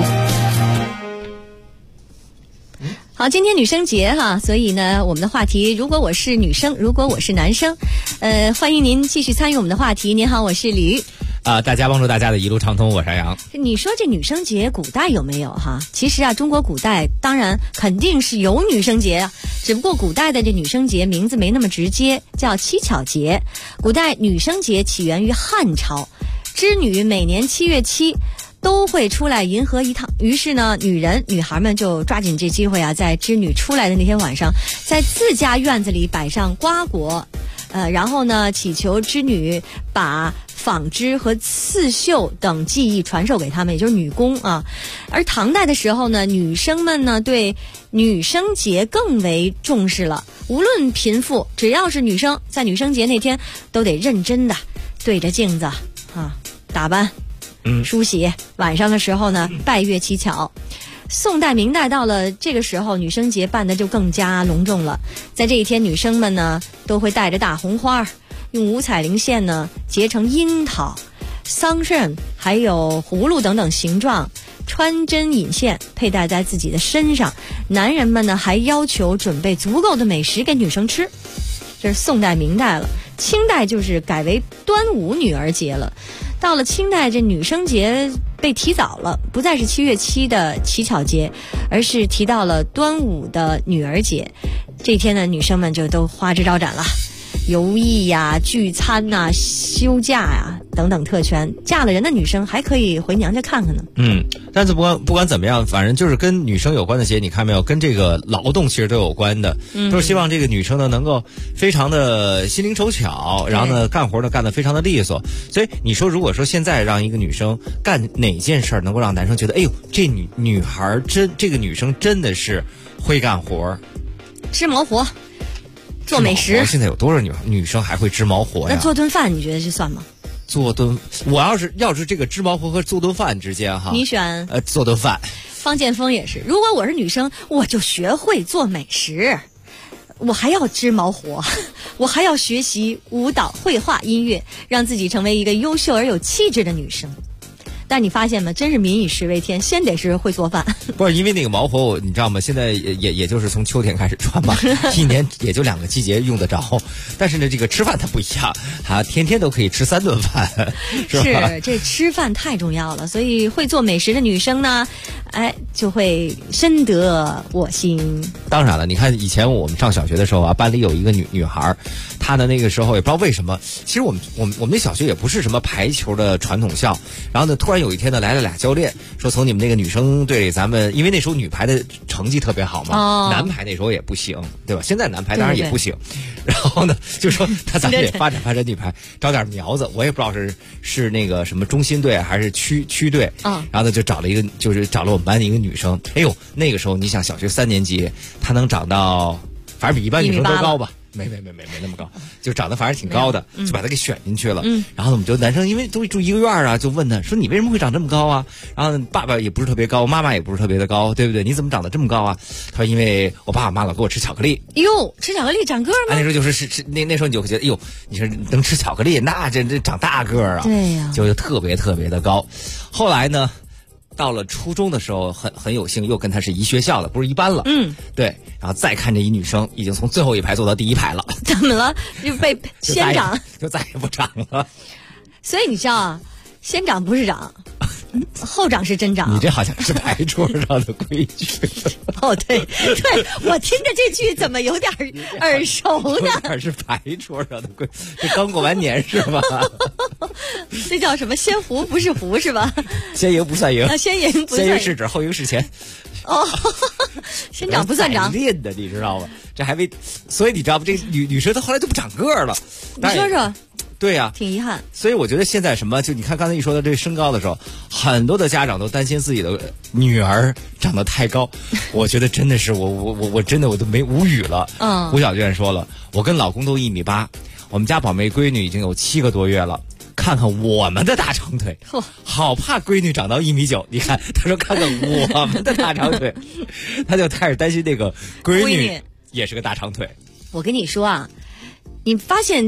好，今天女生节哈，所以呢，我们的话题，如果我是女生，如果我是男生，欢迎您继续参与我们的话题。您好，我是李玉。 大家帮助大家的一路畅通，我是杨。 你说这女生节古代有没有哈？其实啊，中国古代当然肯定是有女生节啊，只不过古代的这女生节名字没那么直接，叫七巧节。古代女生节起源于汉朝，织女每年7月7都会出来银河一趟，于是呢，女孩们就抓紧这机会啊，在织女出来的那天晚上，在自家院子里摆上瓜果，然后呢，祈求织女把纺织和刺绣等技艺传授给他们，也就是女工啊。而唐代的时候呢，女生们呢对女生节更为重视了，无论贫富，只要是女生，在女生节那天都得认真的对着镜子啊打扮。梳洗，晚上的时候呢，拜月乞巧。宋代、明代到了这个时候，女生节办的就更加隆重了。在这一天，女生们呢都会带着大红花，用五彩零线呢结成樱桃、桑葚还有葫芦等等形状，穿针引线佩戴在自己的身上。男人们呢还要求准备足够的美食给女生吃。这是宋代、明代了。清代就是改为端午女儿节了。到了清代，这女生节被提早了，不再是7月7的乞巧节，而是提到了端午的女儿节。这天呢，女生们就都花枝招展了，游艺呀、聚餐呐、休假呀等等特权。嫁了人的女生还可以回娘家看看呢。 但是不管怎么样，反正就是跟女生有关的节，你看没有，跟这个劳动其实都有关的，都是希望这个女生呢能够非常的心灵手巧，然后呢干活呢干得非常的利索。所以你说，如果说现在让一个女生干哪件事能够让男生觉得，哎呦，这女孩这个女生真的是会干活， 织毛活。做美食， 现在有多少女生还会织毛活呀？ 那做顿饭你觉得这算吗？ 我要是这个织毛活和做顿饭之间哈， 你选做顿饭。 方建峰也是，如果我是女生，我就学会做美食，我还要织毛活，我还要学习舞蹈、绘画、音乐，让自己成为一个优秀而有气质的女生。但你发现吗？真是民以食为天，先得是会做饭。 不是因为那个毛活，你知道吗？现在也就是从秋天开始穿嘛，一年也就2个季节用得着。但是呢，这个吃饭它不一样，天天都可以吃3顿饭，是吧？ 是，这吃饭太重要了，所以会做美食的女生呢，就会深得我心。 当然了，你看以前我们上小学的时候啊，班里有一个女孩，她的那个时候也不知道为什么，其实我们那小学也不是什么排球的传统校，然后呢，突然有一天呢来了俩教练，说从你们那个女生队里，咱们因为那时候女排的成绩特别好嘛，男排那时候也不行，对吧？现在男排当然也不行，对对，然后呢就说那咱们也发展女排，找点苗子，我也不知道是那个什么中心队还是区队，然后呢就找了我们班的一个女生，哎呦，那个时候你想小学3年级，她能长到，反正比一般女生都高吧。没那么高，就长得反正挺高的，就把他给选进去了。然后我们就男生因为都住一个院啊，就问他说你为什么会长这么高啊？然后爸爸也不是特别高，妈妈也不是特别的高，对不对？你怎么长得这么高啊？他说因为我爸我妈老给我吃巧克力。 哟，吃巧克力长个吗？ 那时候就是那时候你就会觉得，哎呦，你说能吃巧克力，那这长大个啊， 对呀， 就特别的高。后来呢？到了初中的时候，很有幸又跟他是一学校的，不是一班了。对，然后再看这一女生已经从最后一排坐到第1排了。 怎么了？就被先长， 就再也不长了。 所以你知道啊，先长不是长，后长是真长。 你这好像是牌桌上的规矩。 哦，对，我听着这句怎么有点耳熟呢？ 有点是牌桌上的规矩，这刚过完年是吧？ 这叫什么？先胡不是胡是吧？ 先赢不算赢， 先赢不算赢， 先赢是指后赢是钱。 哦，先长不算长， 练的你知道吗？这还没，所以你知道吗？这女生她后来就不长个儿了。 你说说。 对呀， 挺遗憾。 所以我觉得现在什么，就你看刚才一说到这个身高的时候，很多的家长都担心自己的女儿长得太高。我觉得真的是我真的我都没无语了。胡小娟说了，我跟老公都1.8米，我们家宝贝闺女已经有7个多月了。看看我们的大长腿，好怕闺女长到1.9米。你看，他说看看我们的大长腿，他就开始担心那个闺女也是个大长腿。 我跟你说啊，你发现。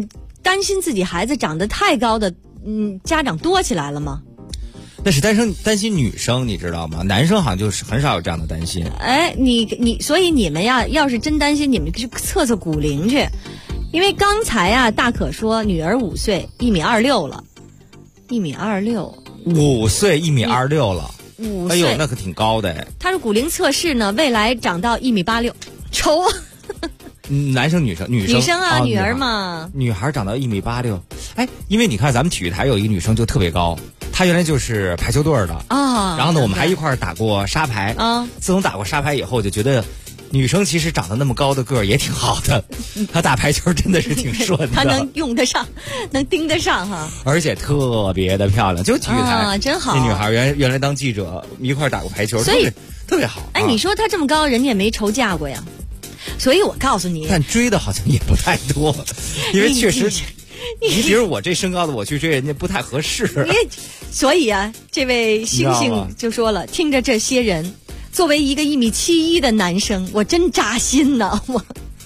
担心自己孩子长得太高的，家长多起来了吗？ 那是担心女生，你知道吗？男生好像就是很少有这样的担心。 哎，所以你们呀，要是真担心，你们去测测骨龄去，因为刚才啊，大可说女儿5岁1.26米了，1.26米 ，5岁1.26米了 ，5岁， 哎呦，那可挺高的哎。 他说骨龄测试呢，未来长到1.86米，瞅啊。 男生女生啊，女儿嘛， 女孩长到1.86米，哎，因为你看咱们体育台有一个女生就特别高，她原来就是排球队的啊， 然后呢我们还一块儿打过沙排啊， 自从打过沙排以后，我就觉得女生其实长得那么高的个儿也挺好的，她打排球真的是挺顺的， 她能用得上，能盯得上哈， 而且特别的漂亮，就体育台啊，真好。 那女孩原来当记者一块儿打过排球，所以特别好。 哎，你说她这么高，人家也没愁嫁过呀。所以我告诉你， 但追的好像也不太多，因为确实，你比如我这身高的，我去追人家不太合适。 所以啊，这位星星就说了，听着这些人，作为一个1.71米的男生，我真扎心呐！我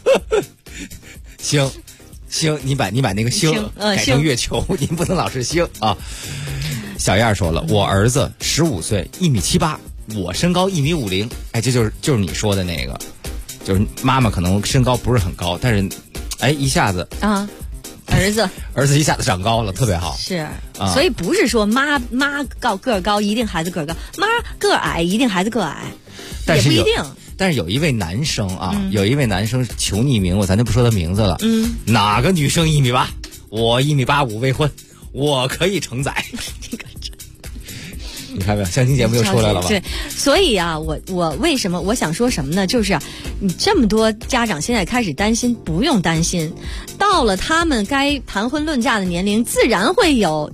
星，你把那个星改成月球，你不能老是星啊。小燕说了，我儿子15岁1.78米，我身高1.50米，哎，这就是你说的那个。就是妈妈可能身高不是很高，但是，哎，一下子啊，儿子一下子长高了，特别好。 是，所以不是说妈个儿高一定孩子个儿高，妈个儿矮一定孩子个儿矮，也不一定。 但是有一位男生啊，有一位男生求匿名，咱就不说他名字了。哪个女生1.8米？我1.85米未婚，我可以承载。你看没有，相亲节目又出来了吧？ 对，所以啊，我为什么我想说什么呢？就是你这么多家长现在开始担心，不用担心，到了他们该谈婚论嫁的年龄，自然会有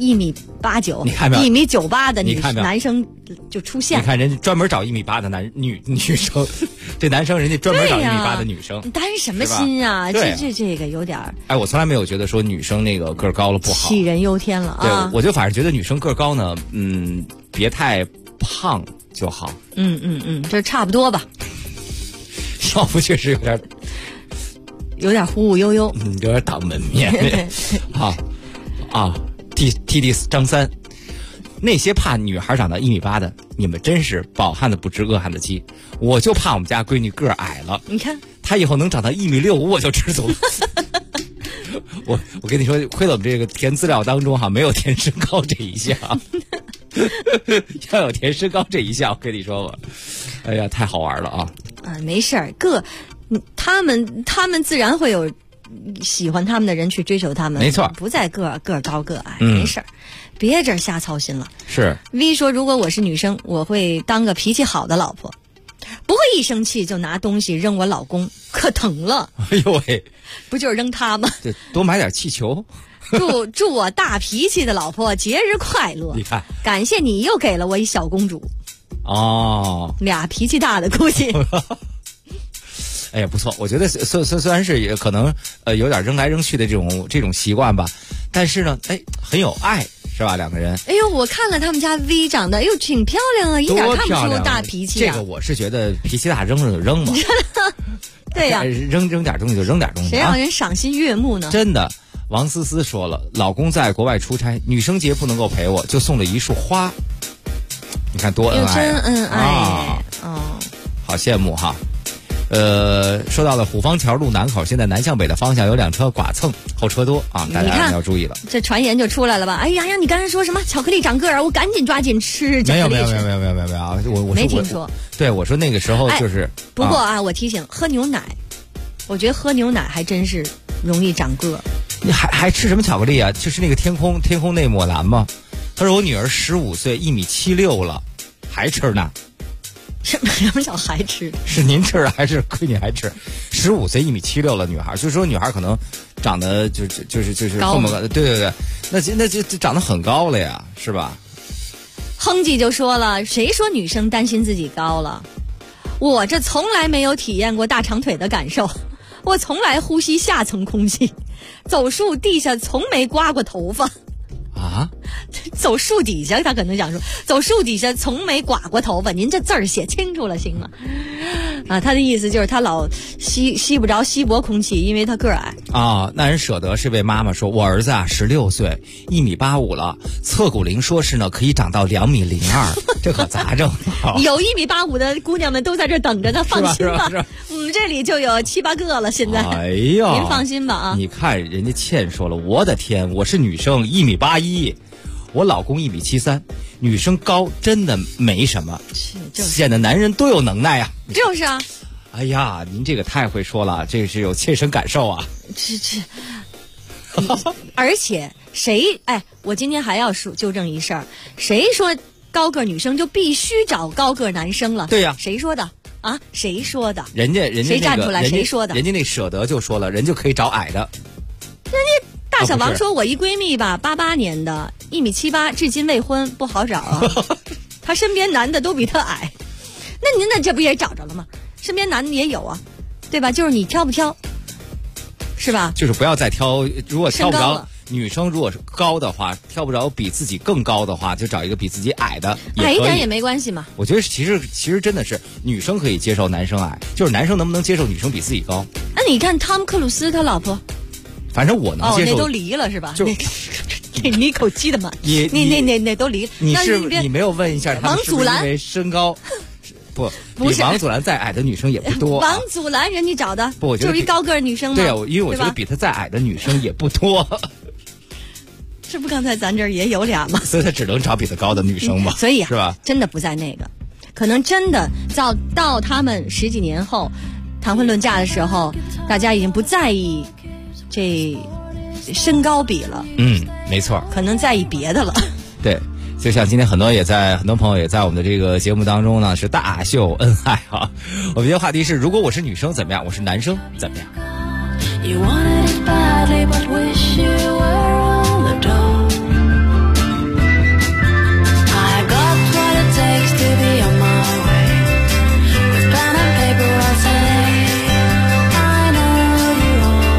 1.89米， 你看没有 ？1.98米的男生就出现。 你看人家专门找1.8米的女生，这男生人家专门找1.8米的女生， 你担什么心啊？这个有点儿。 哎，我从来没有觉得说女生那个个儿高了不好， 杞人忧天了啊！ 对，我就反正觉得女生个儿高呢，别太胖就好。 这差不多吧。 要不确实有点忽忽悠悠， 有点挡门面。好啊。T 张三，那些怕女孩长到1.8米的，你们真是饱汉子不知饿汉子饥。我就怕我们家闺女个儿矮了， 你看她以后能长到1.65米，我就知足了。我跟你说，亏了我们这个填资料当中没有填身高这一项。要有填身高这一项，我跟你说吧，哎呀，太好玩了啊！ 没事儿，他们自然会有喜欢他们的人去追求他们， 没错， 不在个儿高个矮，没事儿，别这儿瞎操心了。 是 V 说，如果我是女生，我会当个脾气好的老婆，不会一生气就拿东西扔我老公，可疼了。 哎呦喂， 不就是扔他吗？ 对，多买点气球。 祝我大脾气的老婆节日快乐。 你看， 感谢你又给了我一小公主。 哦， 俩脾气大的估计。 哎呀，不错，我觉得虽然是也可能有点扔来扔去的这种习惯吧，但是呢，哎，很有爱，是吧？两个人。 哎呦，我看了他们家 V 长得，哎呦，挺漂亮啊，一点看不出大脾气啊。 这个我是觉得脾气大，扔就扔吧。 对呀， 扔点东西就扔点东西。 谁让人赏心悦目呢？ 真的，王思思说了，老公在国外出差，女生节不能够陪我，就送了一束花。你看多恩爱， 真恩爱啊！ 好羡慕哈。说到了虎坊桥路南口，现在南向北的方向有辆车剐蹭，后车多啊，大家要注意了。 这传言就出来了吧？哎呀，你刚才说什么巧克力长个儿，我赶紧抓紧吃巧克力。 没有，我没听说。 对，我说那个时候就是。 不过啊，我提醒，喝牛奶，我觉得喝牛奶还真是容易长个儿。 你还吃什么巧克力啊？就是那个天空内抹蓝吗？他说我女儿15岁1.76米了，还吃呢。 什么叫还吃？ 是您吃还是闺女还吃？15岁1.76米了，女孩，就是说女孩可能长得就是后面对，那就长得很高了呀，是吧？ 哼记就说了，谁说女生担心自己高了？我这从来没有体验过大长腿的感受，我从来呼吸下层空气，走树地下从没刮过头发。 啊？ 走树底下，他可能想说走树底下从没刮过头发，您这字儿写清楚了行吗？啊，他的意思就是他老吸不着稀薄空气，因为他个儿矮啊。那人舍得是位妈妈说，我儿子啊16岁，1.85米了，测骨龄说是呢可以长到2.02米，这可咋整？ 有1.85米的姑娘们都在这等着呢，放心吧。 是我们这里就有7、8个了，现在。 哎呀， 您放心吧啊！ 你看人家倩说了，我的天，我是女生，1.81米，我老公1.73米，女生高真的没什么，现在男人都有能耐啊。 就是啊。 哎呀，您这个太会说了，这是有切身感受啊。 而且我今天还要纠正一事儿，谁说高个女生就必须找高个男生了？ 对呀， 谁说的啊？谁说的？ 人家谁站出来？谁说的？ 人家那舍得就说了，人就可以找矮的。 人家大小王说，我一闺蜜吧，88年的，1.78米，至今未婚，不好找啊。她身边男的都比她矮，那您这不也找着了吗？身边男的也有啊，对吧？就是你挑不挑，是吧？ 就是不要再挑，如果挑不着女生，如果是高的话，挑不着比自己更高的话，就找一个比自己矮的， 矮一点也没关系嘛。 我觉得其实真的是女生可以接受男生矮，就是男生能不能接受女生比自己高？ 那你看汤姆克鲁斯他老婆， 反正我能接受。 那都离了是吧？就你口气的嘛，那都离了。 你没有问一下他们是不是因为身高？不是，比王祖蓝再矮的女生也不多。 王祖蓝人你找的， 不，我觉得就是一高个女生嘛。 对啊，因为我觉得比她再矮的女生也不多。 这不刚才咱这儿也有俩吗？ 所以他只能找比他高的女生嘛。 所以是吧？ 真的不在那个，可能真的到他们10几年后谈婚论嫁的时候，大家已经不在意这身高比了。 没错， 可能在意别的了。 对。就像今天很多朋友也在我们的这个节目当中呢，是大秀恩爱哈。我们今天话题是，如果我是女生怎么样，我是男生怎么样？You wanted it badly, but wish you were on the door. I got what it takes to be on my way. With pen and paper, I'll say, I know you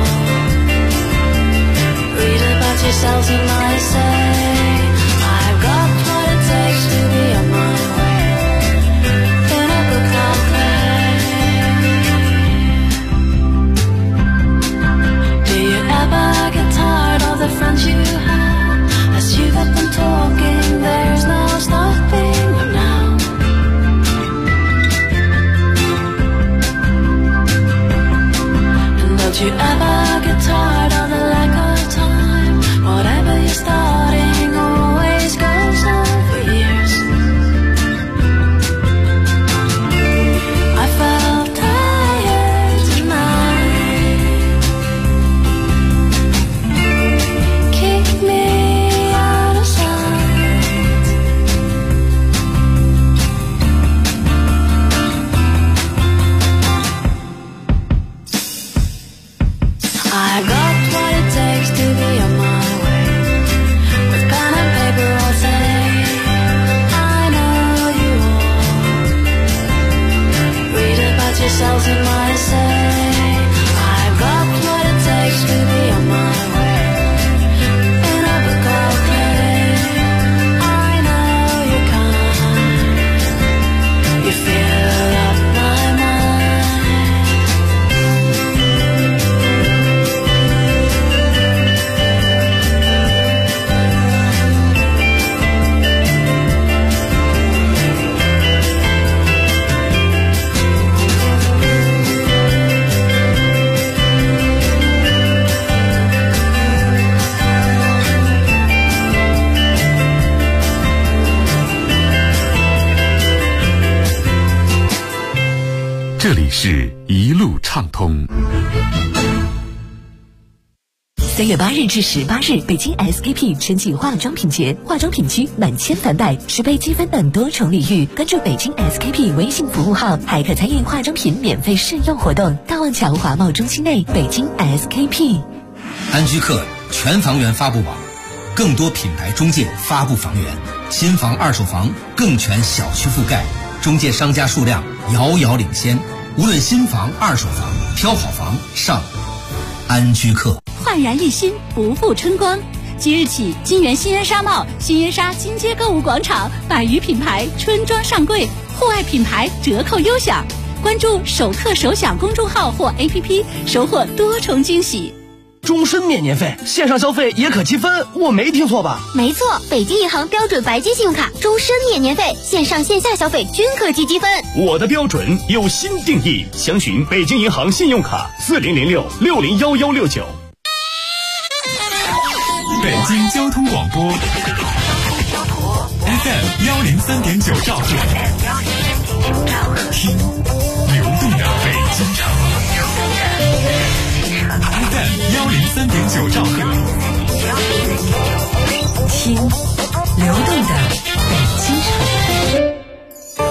all. Read about yourselves and I say.I've got what it takes to be on my way in a book of clay. Do you ever get tired of the friends you have? As you get them talking, there's no stopping them now. And don't you ever get tired of the lack of time? Whatever you're starting always goes on for years. I felt tired tonight. Keep me out of sight. I got what it takes to be on my way. With pen and paper I'll say, I know you all. Read about yourselves and I say, I've got what it takes to be on my way in a book of clay. I know you're kind. You fill up my mind. 这里是一路畅通。 3月8日至18日，北京 SKP 春季化妆品节，化妆品区满千返百，10倍积分等多重礼遇。关注北京 SKP 微信服务号，还可参与化妆品免费试用活动。大望桥华贸中心内，北京 SKP。 安居客全房源发布网，更多品牌中介发布房源，新房二手房更全小区覆盖，中介商家数量遥遥领先。无论新房二手房，挑好房上安居客。 焕然一新，不负春光。 即日起，金源新源纱帽、新源纱金街购物广场百余品牌春装上柜，户外品牌折扣优享。关注首客首享公众号或 APP， 收获多重惊喜。 终身免年费，线上消费也可积分，我没听错吧？ 没错，北京银行标准白金信用卡终身免年费，线上线下消费均可积积分。 我的标准有新定义，详询北京银行信用卡4006601169。 北京交通广播 FM 103.9兆赫，听流动的北京城。FM 103.9兆赫， 听流动的北京城。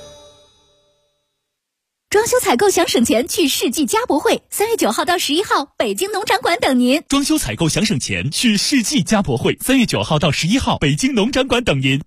装修采购想省钱，去世纪家博会，3月9号到11号，北京农展馆等您。 装修采购想省钱，去世纪家博会，3月9号到11号，北京农展馆等您。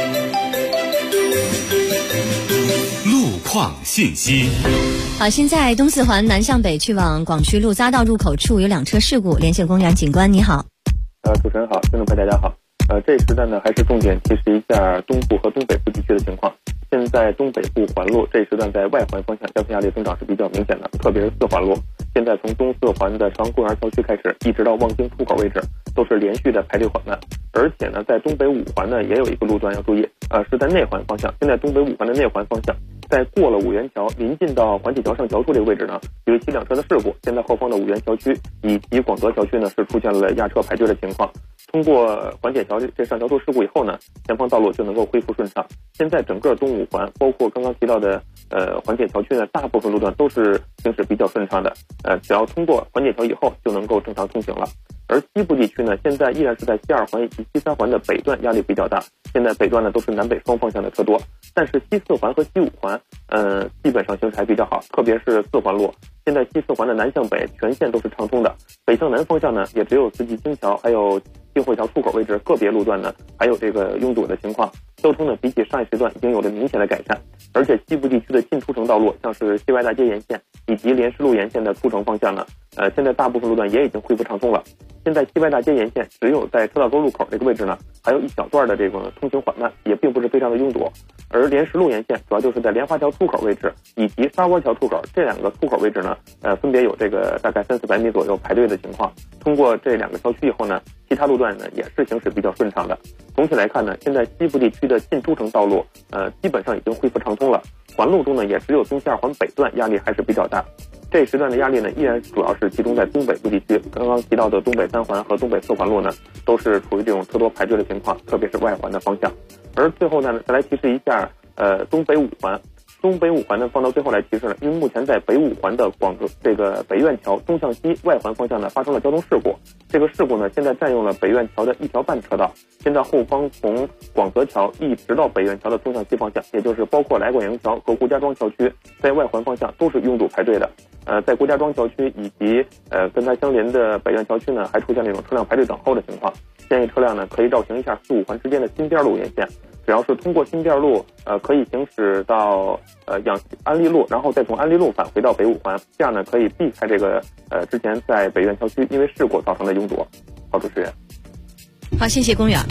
路况信息。 好，现在东四环南向北去往广渠路匝道入口处有2车事故，连线公园警官，你好。 主持人好，听众朋友大家好。这一时段呢还是重点提示一下东部和东北部地区的情况。现在东北部环路这一时段在外环方向交通压力增长是比较明显的，特别是4环路。现在从东四环的朝阳公园校区开始，一直到望京出口位置，都是连续的排队缓慢。而且呢，在东北5环呢也有一个路段要注意，是在内环方向。现在东北5环的内环方向，在过了五元桥临近到环铁桥上桥处这个位置呢，有一起2车的事故。现在后方的五元桥区以及广德桥区呢是出现了压车排队的情况。通过环铁桥这上桥处事故以后呢，前方道路就能够恢复顺畅。现在整个东5环，包括刚刚提到的环铁桥区呢，大部分路段都是行驶比较顺畅的。只要通过环铁桥以后，就能够正常通行了。而西部地区呢，现在依然是在西2环以及西3环的北段压力比较大。现在北段呢都是南北双方向的车多，但是西4环和西5环，基本上行驶还比较好，特别是4环路。现在西4环的南向北全线都是畅通的，北向南方向呢也只有四季青桥还有金汇桥出口位置个别路段呢还有这个拥堵的情况，交通呢比起上一时段已经有了明显的改善。而且西部地区的进出城道路，像是西外大街沿线以及莲石路沿线的出城方向呢，现在大部分路段也已经恢复畅通了。现在西外大街沿线只有在车道沟路口这个位置呢，还有一小段的这个通行缓慢，也并不是非常的拥堵。而莲石路沿线主要就是在莲花桥出口位置以及沙窝桥出口这2个出口位置呢，分别有这个大概300-400米左右排队的情况。通过这2个桥区以后呢，其他路段呢也是行驶比较顺畅的。总体来看呢，现在西部地区的进出城道路基本上已经恢复畅通了。环路中呢，也只有东西2环北段压力还是比较大。这时段的压力呢，依然主要是集中在东北部地区。刚刚提到的东北3环和东北4环路呢，都是处于这种车多排队的情况，特别是外环的方向。而最后呢，再来提示一下，东北5环。东北5环呢，放到最后来提示了，因为目前在北5环的这个北苑桥东向西外环方向呢发生了交通事故。这个事故呢，现在占用了北苑桥的1条半车道。现在后方从广德桥一直到北苑桥的东向西方向，也就是包括来广营桥和顾家庄桥区，在外环方向都是拥堵排队的。在顾家庄桥区以及跟它相邻的北苑桥区呢，还出现了一种车辆排队等候的情况。建议车辆呢可以绕行一下4、5环之间的新边路沿线。只要是通过新店路，可以行驶到安利路，然后再从安利路返回到北5环，这样呢可以避开这个之前在北苑桥区因为事故造成的拥堵。好，主持人。 好，谢谢公园。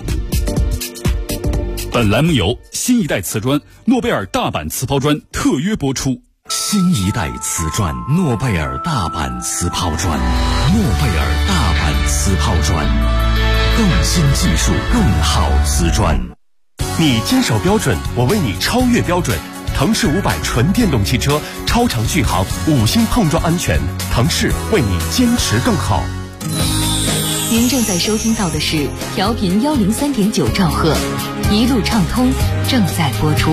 本栏目由新一代瓷砖诺贝尔大阪瓷抛砖特约播出。 新一代瓷砖诺贝尔大阪瓷抛砖，诺贝尔大阪瓷抛砖，更新技术，更好瓷砖。 你坚守标准，我为你超越标准。腾势500纯电动汽车，超长续航，5星碰撞安全。腾势为你坚持更好。 您正在收听到的是调频103.9兆赫，一路畅通正在播出。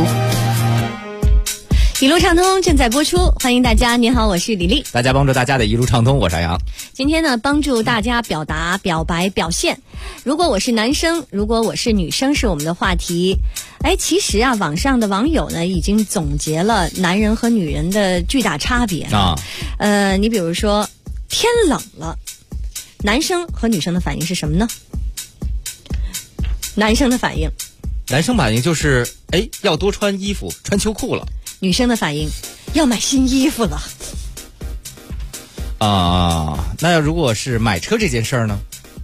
一路畅通正在播出，欢迎大家。您好，我是李丽。 大家帮助大家的一路畅通，我是杨。 今天呢，帮助大家表达、表白、表现。如果我是男生，如果我是女生，是我们的话题。其实啊，网上的网友呢已经总结了男人和女人的巨大差别啊。你比如说，天冷了，男生和女生的反应是什么呢？男生的反应就是要多穿衣服，穿秋裤了。 女生的反应要买新衣服了。 那要如果是买车这件事儿呢？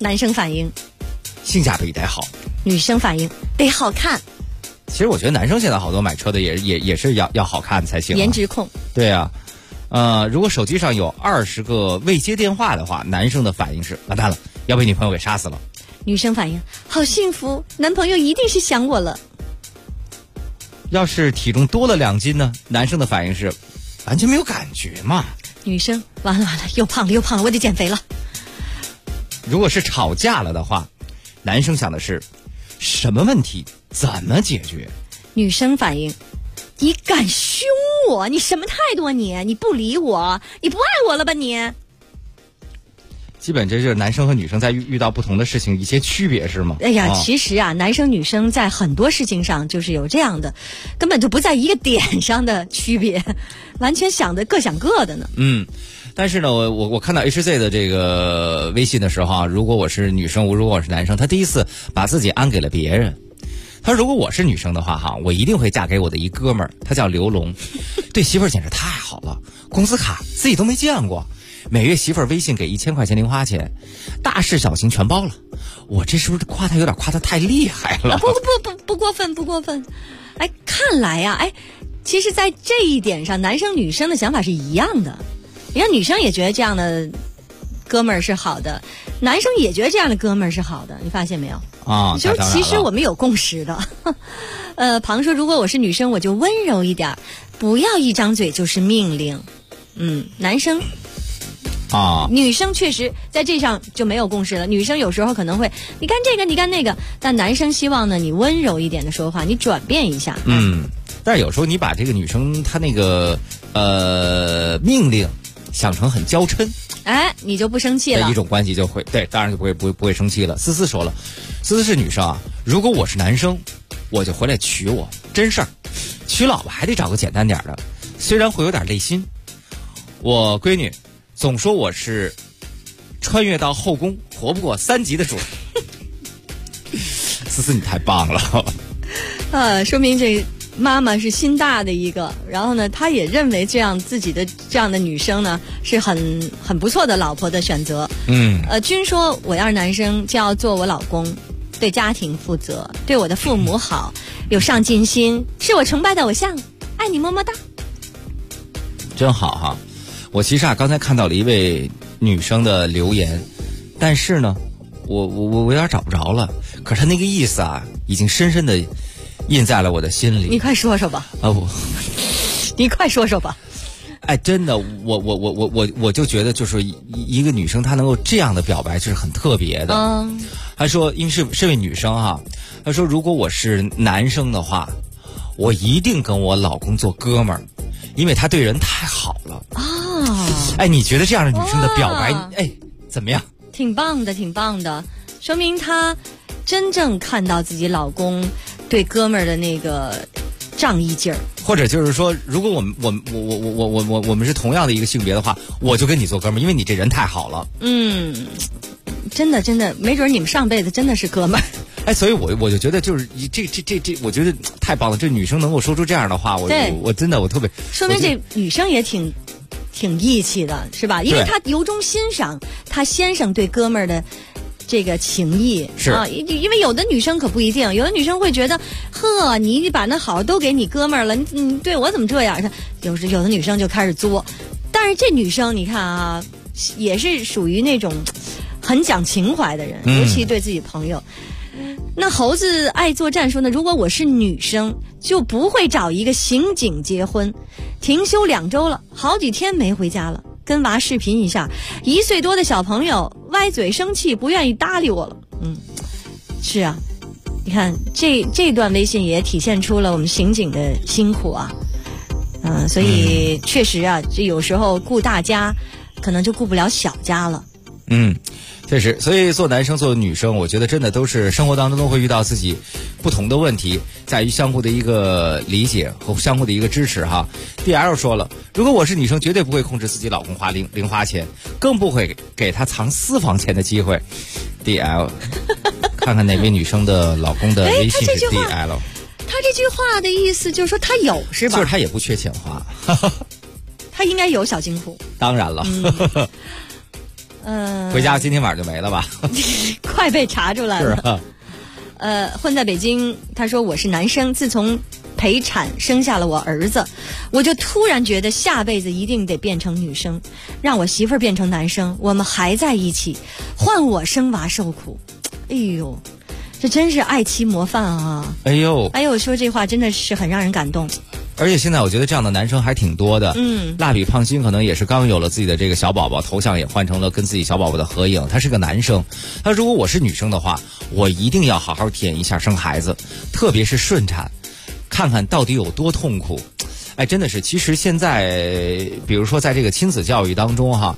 男生反应性价比得好， 女生反应得好看。 其实我觉得男生现在好多买车的也是要好看才行、啊。 颜值控。 对啊，如果手机上有20个未接电话的话，男生的反应是完蛋了，要被女朋友给杀死了。 女生反应好幸福，男朋友一定是想我了。 要是体重多了2斤呢，男生的反应是完全没有感觉嘛。 女生完了又胖了，我得减肥了。 如果是吵架了的话，男生想的是什么问题怎么解决。 女生反应你敢凶我，你什么态度啊你不理我，你不爱我了吧你。 基本这就是男生和女生在遇到不同的事情一些区别是吗？ 哎呀，其实啊，男生女生在很多事情上就是有这样的，根本就不在一个点上的区别，完全想的各想各的呢。 但是呢，我看到 HZ 的这个微信的时候啊，如果我是女生，如果我是男生，他第一次把自己安给了别人。他说如果我是女生的话哈，我一定会嫁给我的一哥们儿，他叫刘龙，对媳妇儿简直太好了，工资卡自己都没见过。每月媳妇儿微信给1000块钱零花钱，大事小情全包了。我这是不是夸他有点夸他太厉害了？ 不过分。哎，看来呀，其实在这一点上，男生女生的想法是一样的。你看，女生也觉得这样的哥们儿是好的，男生也觉得这样的哥们儿是好的，你发现没有？ 啊， 就是其实我们有共识的。庞说，如果我是女生，我就温柔一点，不要一张嘴就是命令。男生。女生确实在这上就没有共识了。女生有时候可能会你干这个你干那个，但男生希望呢你温柔一点的说话，你转变一下。 但是有时候你把这个女生她那个命令想成很娇嗔， 你就不生气了， 一种关系就会对，当然就不会生气了。思思说了，思思是女生啊，如果我是男生，我就回来娶我，真事儿，娶老婆还得找个简单点的，虽然会有点累心。我闺女总说我是穿越到后宫活不过3集的主。思思你太棒了。 说明这妈妈是心大的一个，然后呢她也认为自己的这样的女生呢是很不错的老婆的选择。君说我要是男生就要做我老公，对家庭负责，对我的父母好，有上进心，是我崇拜的偶像，爱你么么哒。 真好哈。我其实刚才看到了一位女生的留言，但是呢我有点找不着了，可是她那个意思已经深深的印在了我的心里。 你快说说吧。你快说说吧。 真的，我就觉得就是一个女生她能够这样的表白就是很特别的。她说因为是位女生她说如果我是男生的话，我一定跟我老公做哥们儿，因为他对人太好了。你觉得这样的女生的表白怎么样？ 挺棒的，说明她真正看到自己老公对哥们儿的那个仗义劲儿。 或者就是说，如果我们是同样的一个性别的话，我就跟你做哥们儿，因为你这人太好了。 真的，没准你们上辈子真的是哥们儿。 所以我就觉得就是这，我觉得太棒了。这女生能够说出这样的话，我真的我特别。 说明这女生也挺义气的，是吧？因为她由衷欣赏她先生对哥们儿的这个情谊。因为有的女生可不一定，有的女生会觉得，你把那好都给你哥们儿了，你对我怎么这样？有的女生就开始作，但是这女生你看也是属于那种很讲情怀的人，尤其对自己朋友。那猴子爱作战说呢，如果我是女生，就不会找一个刑警结婚。停休2周了，好几天没回家了，跟娃视频一下，1岁多的小朋友歪嘴生气，不愿意搭理我了。是啊，你看这段微信也体现出了我们刑警的辛苦啊。所以确实这有时候顾大家，可能就顾不了小家了。 确实，所以做男生做女生，我觉得真的都是生活当中都会遇到自己不同的问题，在于相互的一个理解和相互的一个支持哈。DL 说了，如果我是女生，绝对不会控制自己老公花零花钱，更不会给他藏私房钱的机会。DL 看看哪位女生的老公的微信是 DL。 他这句话的意思就是说他有是吧？ 就是他也不缺钱花。 他应该有小金库。 当然了。 回家今天晚上就没了吧？ 快被查出来了。 是啊。 混在北京，他说我是男生，自从陪产生下了我儿子，我就突然觉得下辈子一定得变成女生，让我媳妇儿变成男生，我们还在一起，换我生娃受苦。哎呦，这真是爱妻模范啊！哎呦，说这话真的是很让人感动。 而且现在我觉得这样的男生还挺多的。蜡笔胖星可能也是刚有了自己的这个小宝宝，头像也换成了跟自己小宝宝的合影。他是个男生，他如果我是女生的话，我一定要好好体验一下生孩子，特别是顺产，看看到底有多痛苦。哎，真的是，其实现在比如说在这个亲子教育当中哈，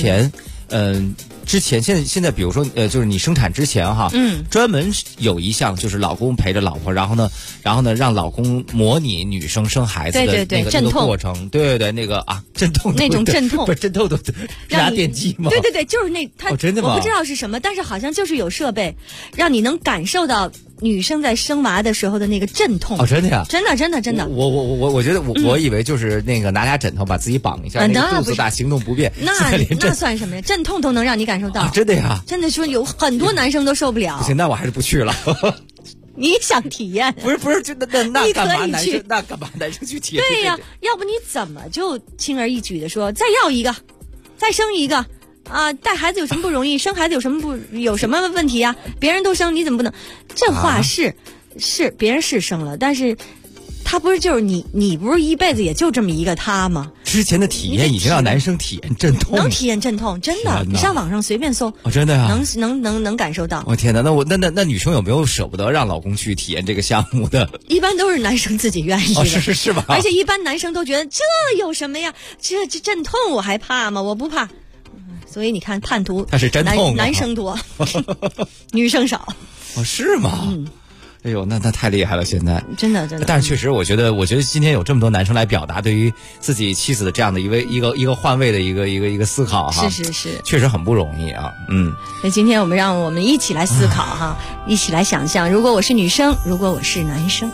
现在比如说就是你生产之前哈，专门有一项就是老公陪着老婆，然后呢让老公模拟女生生孩子的那个过程，对，那个啊阵痛那种阵痛， 不是阵痛的拿电击吗？ 对，就是那他真的吗？我不知道是什么，但是好像就是有设备让你能感受到女生在生娃的时候的那个阵痛。 真的呀？ 真的。 我觉得我以为就是那个拿俩枕头把自己绑一下，那个肚子大行动不便， 那算什么呀？阵痛都能让你感受到。 真的呀？ 真的说有很多男生都受不了。 不行，那我还是不去了。 你想体验？ 不是，就那干嘛男生？那干嘛男生去体验？ 对呀，要不你怎么就轻而易举的说再要一个，再生一个啊？带孩子有什么不容易？生孩子有什么问题啊？别人都生，你怎么不能？这话是别人是生了，但是他不是就是你不是一辈子也就这么一个他吗？ 之前的体验已经让男生体验阵痛， 能体验阵痛，真的，你上网上随便搜， 真的呀， 能感受到。 我天哪，那女生有没有舍不得让老公去体验这个项目的？ 一般都是男生自己愿意的， 是吧？ 而且一般男生都觉得这有什么呀？这阵痛我还怕吗？我不怕。所以你看叛徒他是真痛， 男生多，女生少。 是吗？哎呦，那太厉害了！现在真的， 但是确实，我觉得今天有这么多男生来表达对于自己妻子的这样的一个换位的一个思考哈， 是， 确实很不容易啊。 那今天让我们一起来思考哈，一起来想象，如果我是女生，如果我是男生。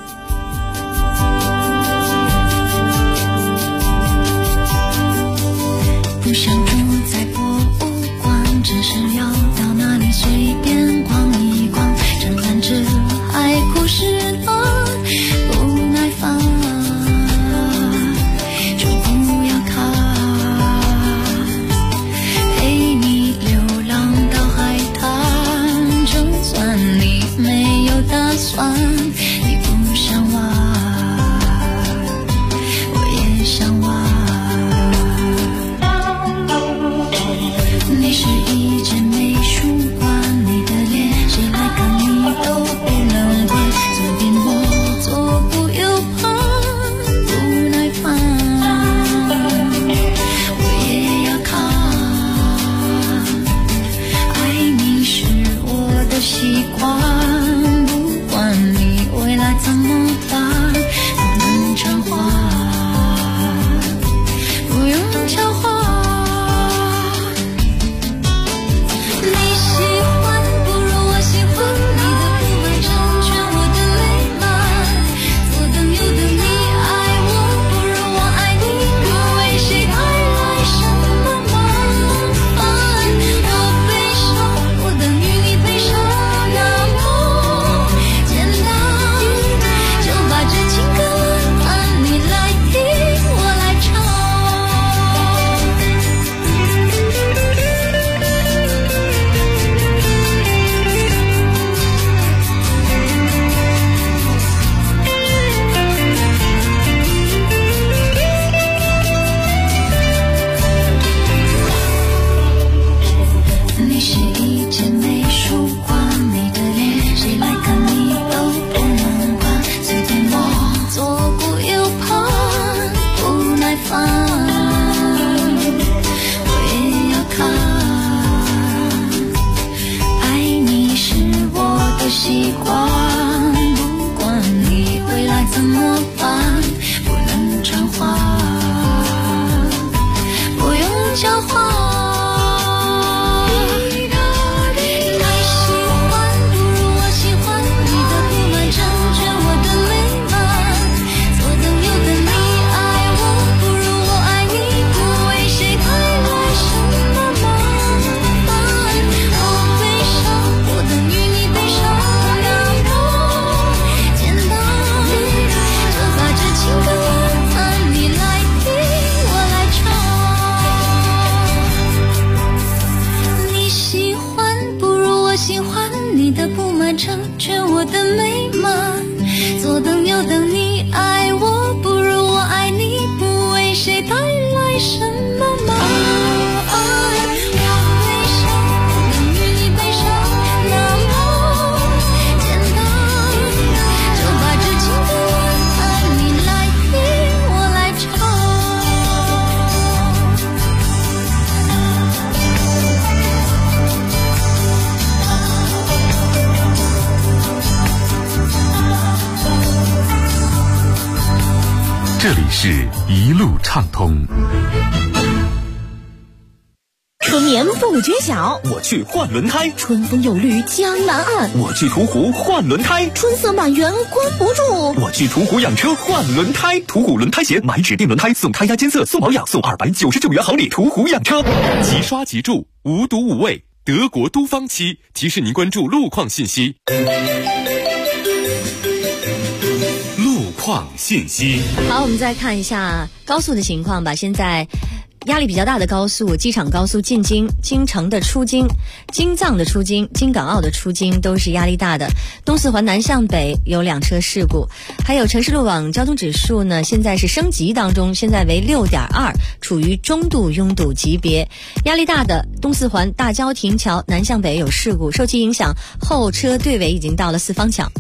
不想住在博物馆，只是要到那里随便逛一逛，展览着爱故事啊，不耐烦就不要看，陪你流浪到海滩，就算你没有打算，你不想玩，我也想玩。你是一间美术馆，你的脸谁来看你都不能管，左边我左顾右盼，不耐烦我也要看，爱你是我的习惯，不管你未来怎么办，不能偿还，不用交换。 人美满。左等右等你爱我，不如我爱你，不为谁带来什么忙。 这里是一路畅通。 春眠不觉晓， 我去换轮胎； 春风又绿江南岸， 我去途虎换轮胎； 春色满园关不住， 我去途虎养车换轮胎。途虎轮胎险，买指定轮胎送胎压监测，送保养，送299元好礼。途虎养车， 即刷即住，无毒无味，德国都方漆提示您关注路况信息。路况信息。 好，我们再看一下高速的情况吧。现在压力比较大的高速，机场高速进京、京城的出京、京藏的出京、京港澳的出京都是压力大的。东四环南向北有2车事故，还有城市路网交通指数呢，现在是升级当中，现在为6.2，处于中度拥堵级别。压力大的东四环大郊亭桥南向北有事故，受其影响，后车队尾已经到了四方桥。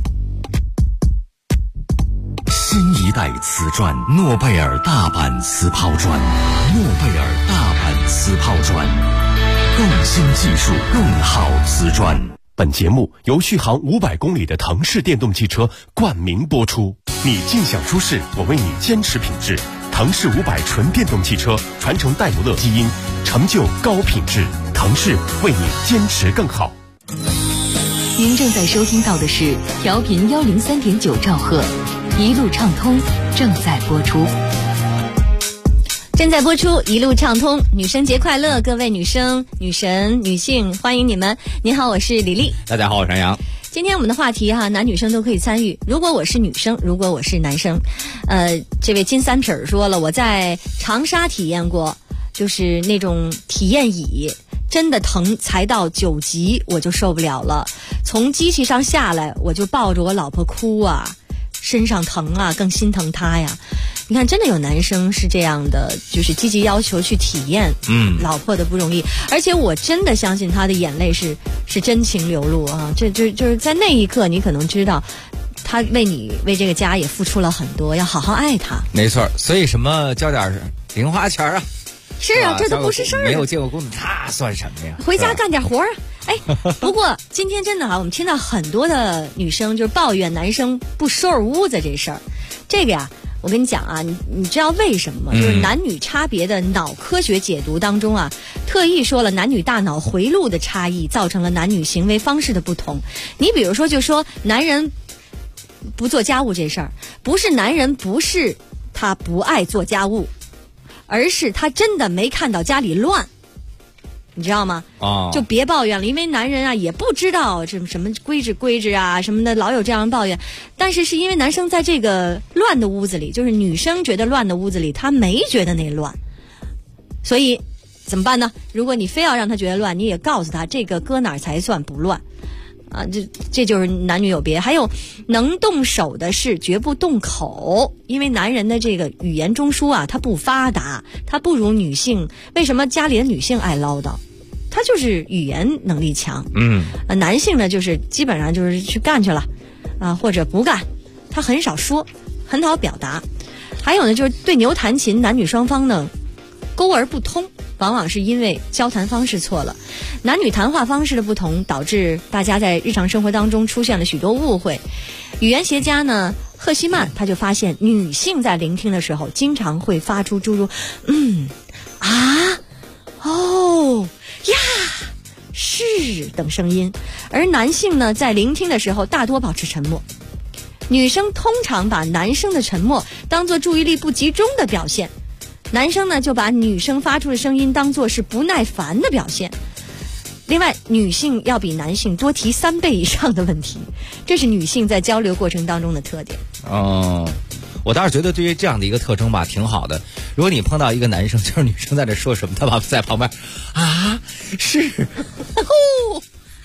新一代瓷砖，诺贝尔大阪瓷抛砖，诺贝尔大阪瓷抛砖，更新技术，更好瓷砖。 本节目由续航500公里的腾势电动汽车冠名播出。你尽享舒适，我为你坚持品质。腾势500纯电动汽车传承戴姆勒基因，成就高品质。腾势为你坚持更好。 您正在收听到的是调频103.9兆赫，一路畅通正在播出。 正在播出一路畅通，女生节快乐，各位女生、女神、女性，欢迎你们。你好，我是李丽。 大家好，我是杨洋。 今天我们的话题男女生都可以参与。如果我是女生，如果我是男生，这位金三品说了，我在长沙体验过，就是那种体验椅，真的疼，才到9级我就受不了了。从机器上下来，我就抱着我老婆哭啊，身上疼啊，更心疼她呀。你看，真的有男生是这样的，就是积极要求去体验，老婆的不容易。而且我真的相信他的眼泪是真情流露啊！就是在那一刻，你可能知道，他为这个家也付出了很多，要好好爱他。 没错，所以什么交点零花钱啊？ 是啊，这都不是事儿。 没有结过婚，那算什么呀？ 回家干点活啊！哎，不过今天真的我们听到很多的女生就是抱怨男生不收拾屋子这事儿，这个呀。我跟你讲啊，你知道为什么吗？就是男女差别的脑科学解读当中啊，特意说了男女大脑回路的差异造成了男女行为方式的不同。你比如说，就说男人不做家务这事儿，不是男人不是他不爱做家务，而是他真的没看到家里乱。你知道吗？就别抱怨了，因为男人啊也不知道什么规制啊什么的，老有这样抱怨。但是因为男生在这个乱的屋子里，就是女生觉得乱的屋子里，他没觉得那乱，所以怎么办呢？如果你非要让他觉得乱，你也告诉他这个搁哪儿才算不乱啊？这就是男女有别。还有能动手的事绝不动口，因为男人的这个语言中枢啊，他不发达，他不如女性。为什么家里的女性爱唠叨？他就是语言能力强。男性呢，就是基本上就是去干去了啊，或者不干，他很少说，很好表达。还有呢，就是对牛弹琴，男女双方呢沟而不通，往往是因为交谈方式错了。男女谈话方式的不同，导致大家在日常生活当中出现了许多误会。语言学家呢赫希曼他就发现，女性在聆听的时候经常会发出诸如啊、哦、呀、是等声音，而男性呢在聆听的时候大多保持沉默。女生通常把男生的沉默当作注意力不集中的表现，男生呢就把女生发出的声音当作是不耐烦的表现。另外，女性要比男性多提3倍以上的问题，这是女性在交流过程当中的特点。 我倒是觉得对于这样的一个特征吧，挺好的。如果你碰到一个男生，就是女生在这说什么，他在旁边啊，是，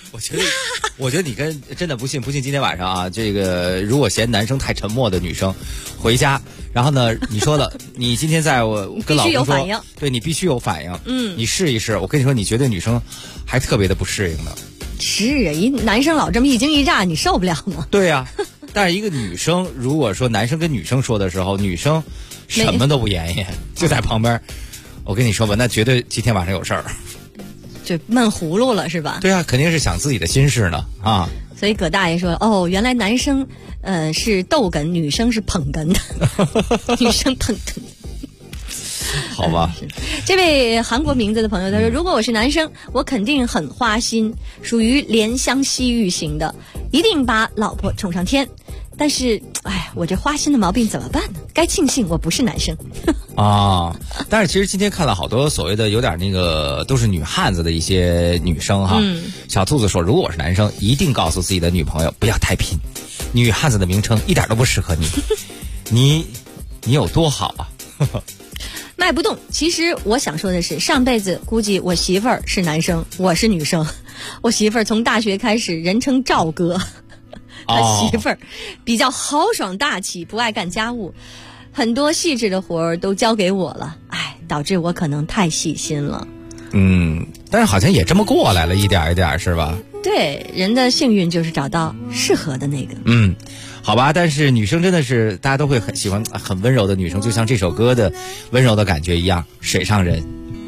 我觉得你真的不信今天晚上啊，这个如果嫌男生太沉默的女生，回家，然后呢，你说了，你今天在我跟老公说，对你必须有反应，你试一试，我跟你说，你绝对女生还特别的不适应的。 是啊，一男生老这么一惊一乍，你受不了吗？ 对呀，但是一个女生，如果说男生跟女生说的时候，女生什么都不言语，就在旁边，我跟你说吧，那绝对今天晚上有事儿。 就闷葫芦了是吧？ 对啊，肯定是想自己的心事呢啊。 所以葛大爷说，哦，原来男生是逗哏，女生是捧哏的，女生捧哏。 好吧， 这位韩国名字的朋友他说，如果我是男生，我肯定很花心，属于怜香惜玉型的，一定把老婆宠上天。但是，哎，我这花心的毛病怎么办呢？该庆幸我不是男生。 啊，但是其实今天看了好多所谓的有点那个都是女汉子的一些女生哈。小兔子说，如果我是男生，一定告诉自己的女朋友不要太拼，女汉子的名称一点都不适合你，你有多好啊？ 迈不动。其实我想说的是，上辈子估计我媳妇儿是男生，我是女生。我媳妇儿从大学开始人称赵哥。他媳妇儿比较豪爽大气，不爱干家务，很多细致的活儿都交给我了，导致我可能太细心了。 但是好像也这么过来了，一点一点是吧？ 对，人的幸运就是找到适合的那个。 好吧，但是女生真的是大家都会很喜欢很温柔的女生，就像这首歌的温柔的感觉一样，水上人。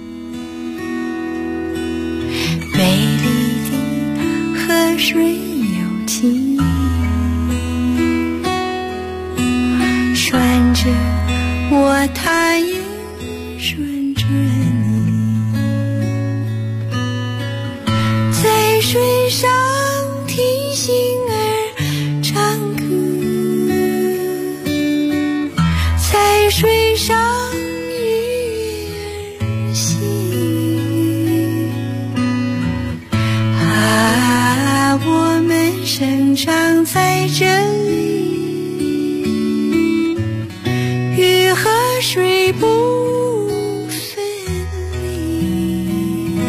美丽的河水有情，顺着我它也顺着你，在水上听星儿唱歌，在水上鱼儿戏，我们生长在这里，鱼和水不分离。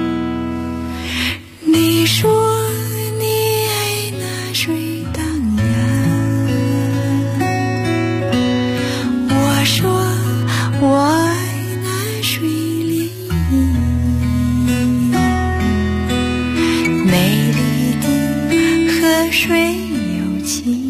你说你爱那水荡漾，我说我爱那水涟漪。美丽的河水有情，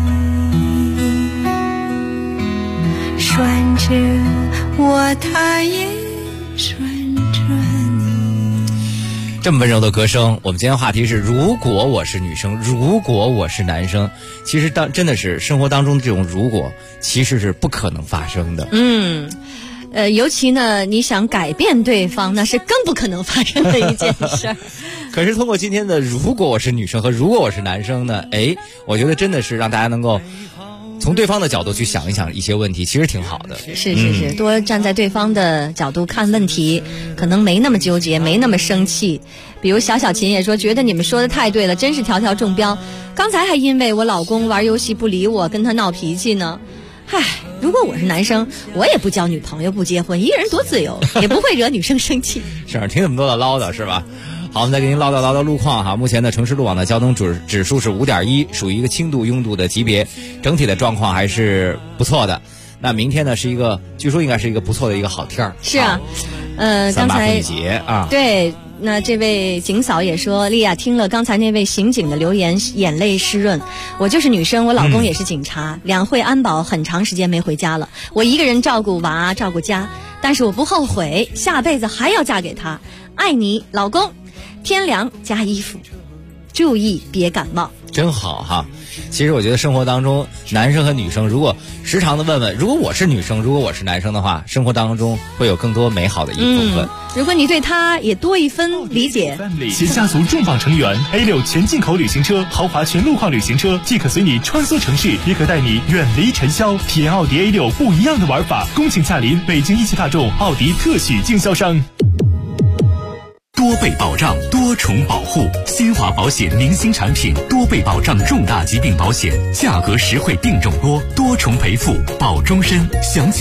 顺着我它也顺着你。 这么温柔的歌声，我们今天话题是如果我是女生，如果我是男生。其实真的是生活当中这种如果其实是不可能发生的。 尤其呢你想改变对方，那是更不可能发生的一件事儿。 可是通过今天的如果我是女生和如果我是男生呢，我觉得真的是让大家能够从对方的角度去想一想一些问题，其实挺好的。 是，多站在对方的角度看问题，可能没那么纠结，没那么生气。比如小琴也说，觉得你们说的太对了，真是条条中标。刚才还因为我老公玩游戏不理我，跟他闹脾气呢。如果我是男生，我也不交女朋友，不结婚，一个人多自由，也不会惹女生生气。 是听这么多的唠叨是吧？好，我们再给您唠叨路况哈。目前呢，城市路网的交通指数是5.1，属于一个轻度拥堵的级别，整体的状况还是不错的。那明天呢，据说应该是一个不错的一个好天儿。 是啊， 刚才妇女节啊， 对。那这位警嫂也说，丽亚听了刚才那位刑警的留言，眼泪湿润。我就是女生，我老公也是警察，两会安保很长时间没回家了，我一个人照顾娃照顾家，但是我不后悔，下辈子还要嫁给他。爱你老公，天凉加衣服，注意别感冒。 真好哈。其实我觉得生活当中男生和女生如果时常的问问，如果我是女生，如果我是男生的话，生活当中会有更多美好的一部分。 如果你对他也多一分理解， 携家族重磅成员 A6 全进口旅行车，豪华全路况旅行车，既可随你穿梭城市，也可带你远离尘嚣，体验奥迪 A6 不一样的玩法。恭请驾临北京一汽大众奥迪特许经销商。 多倍保障，多重保护，新华保险明星产品，多倍保障重大疾病保险，价格实惠，病重多，多重赔付，保终身。详情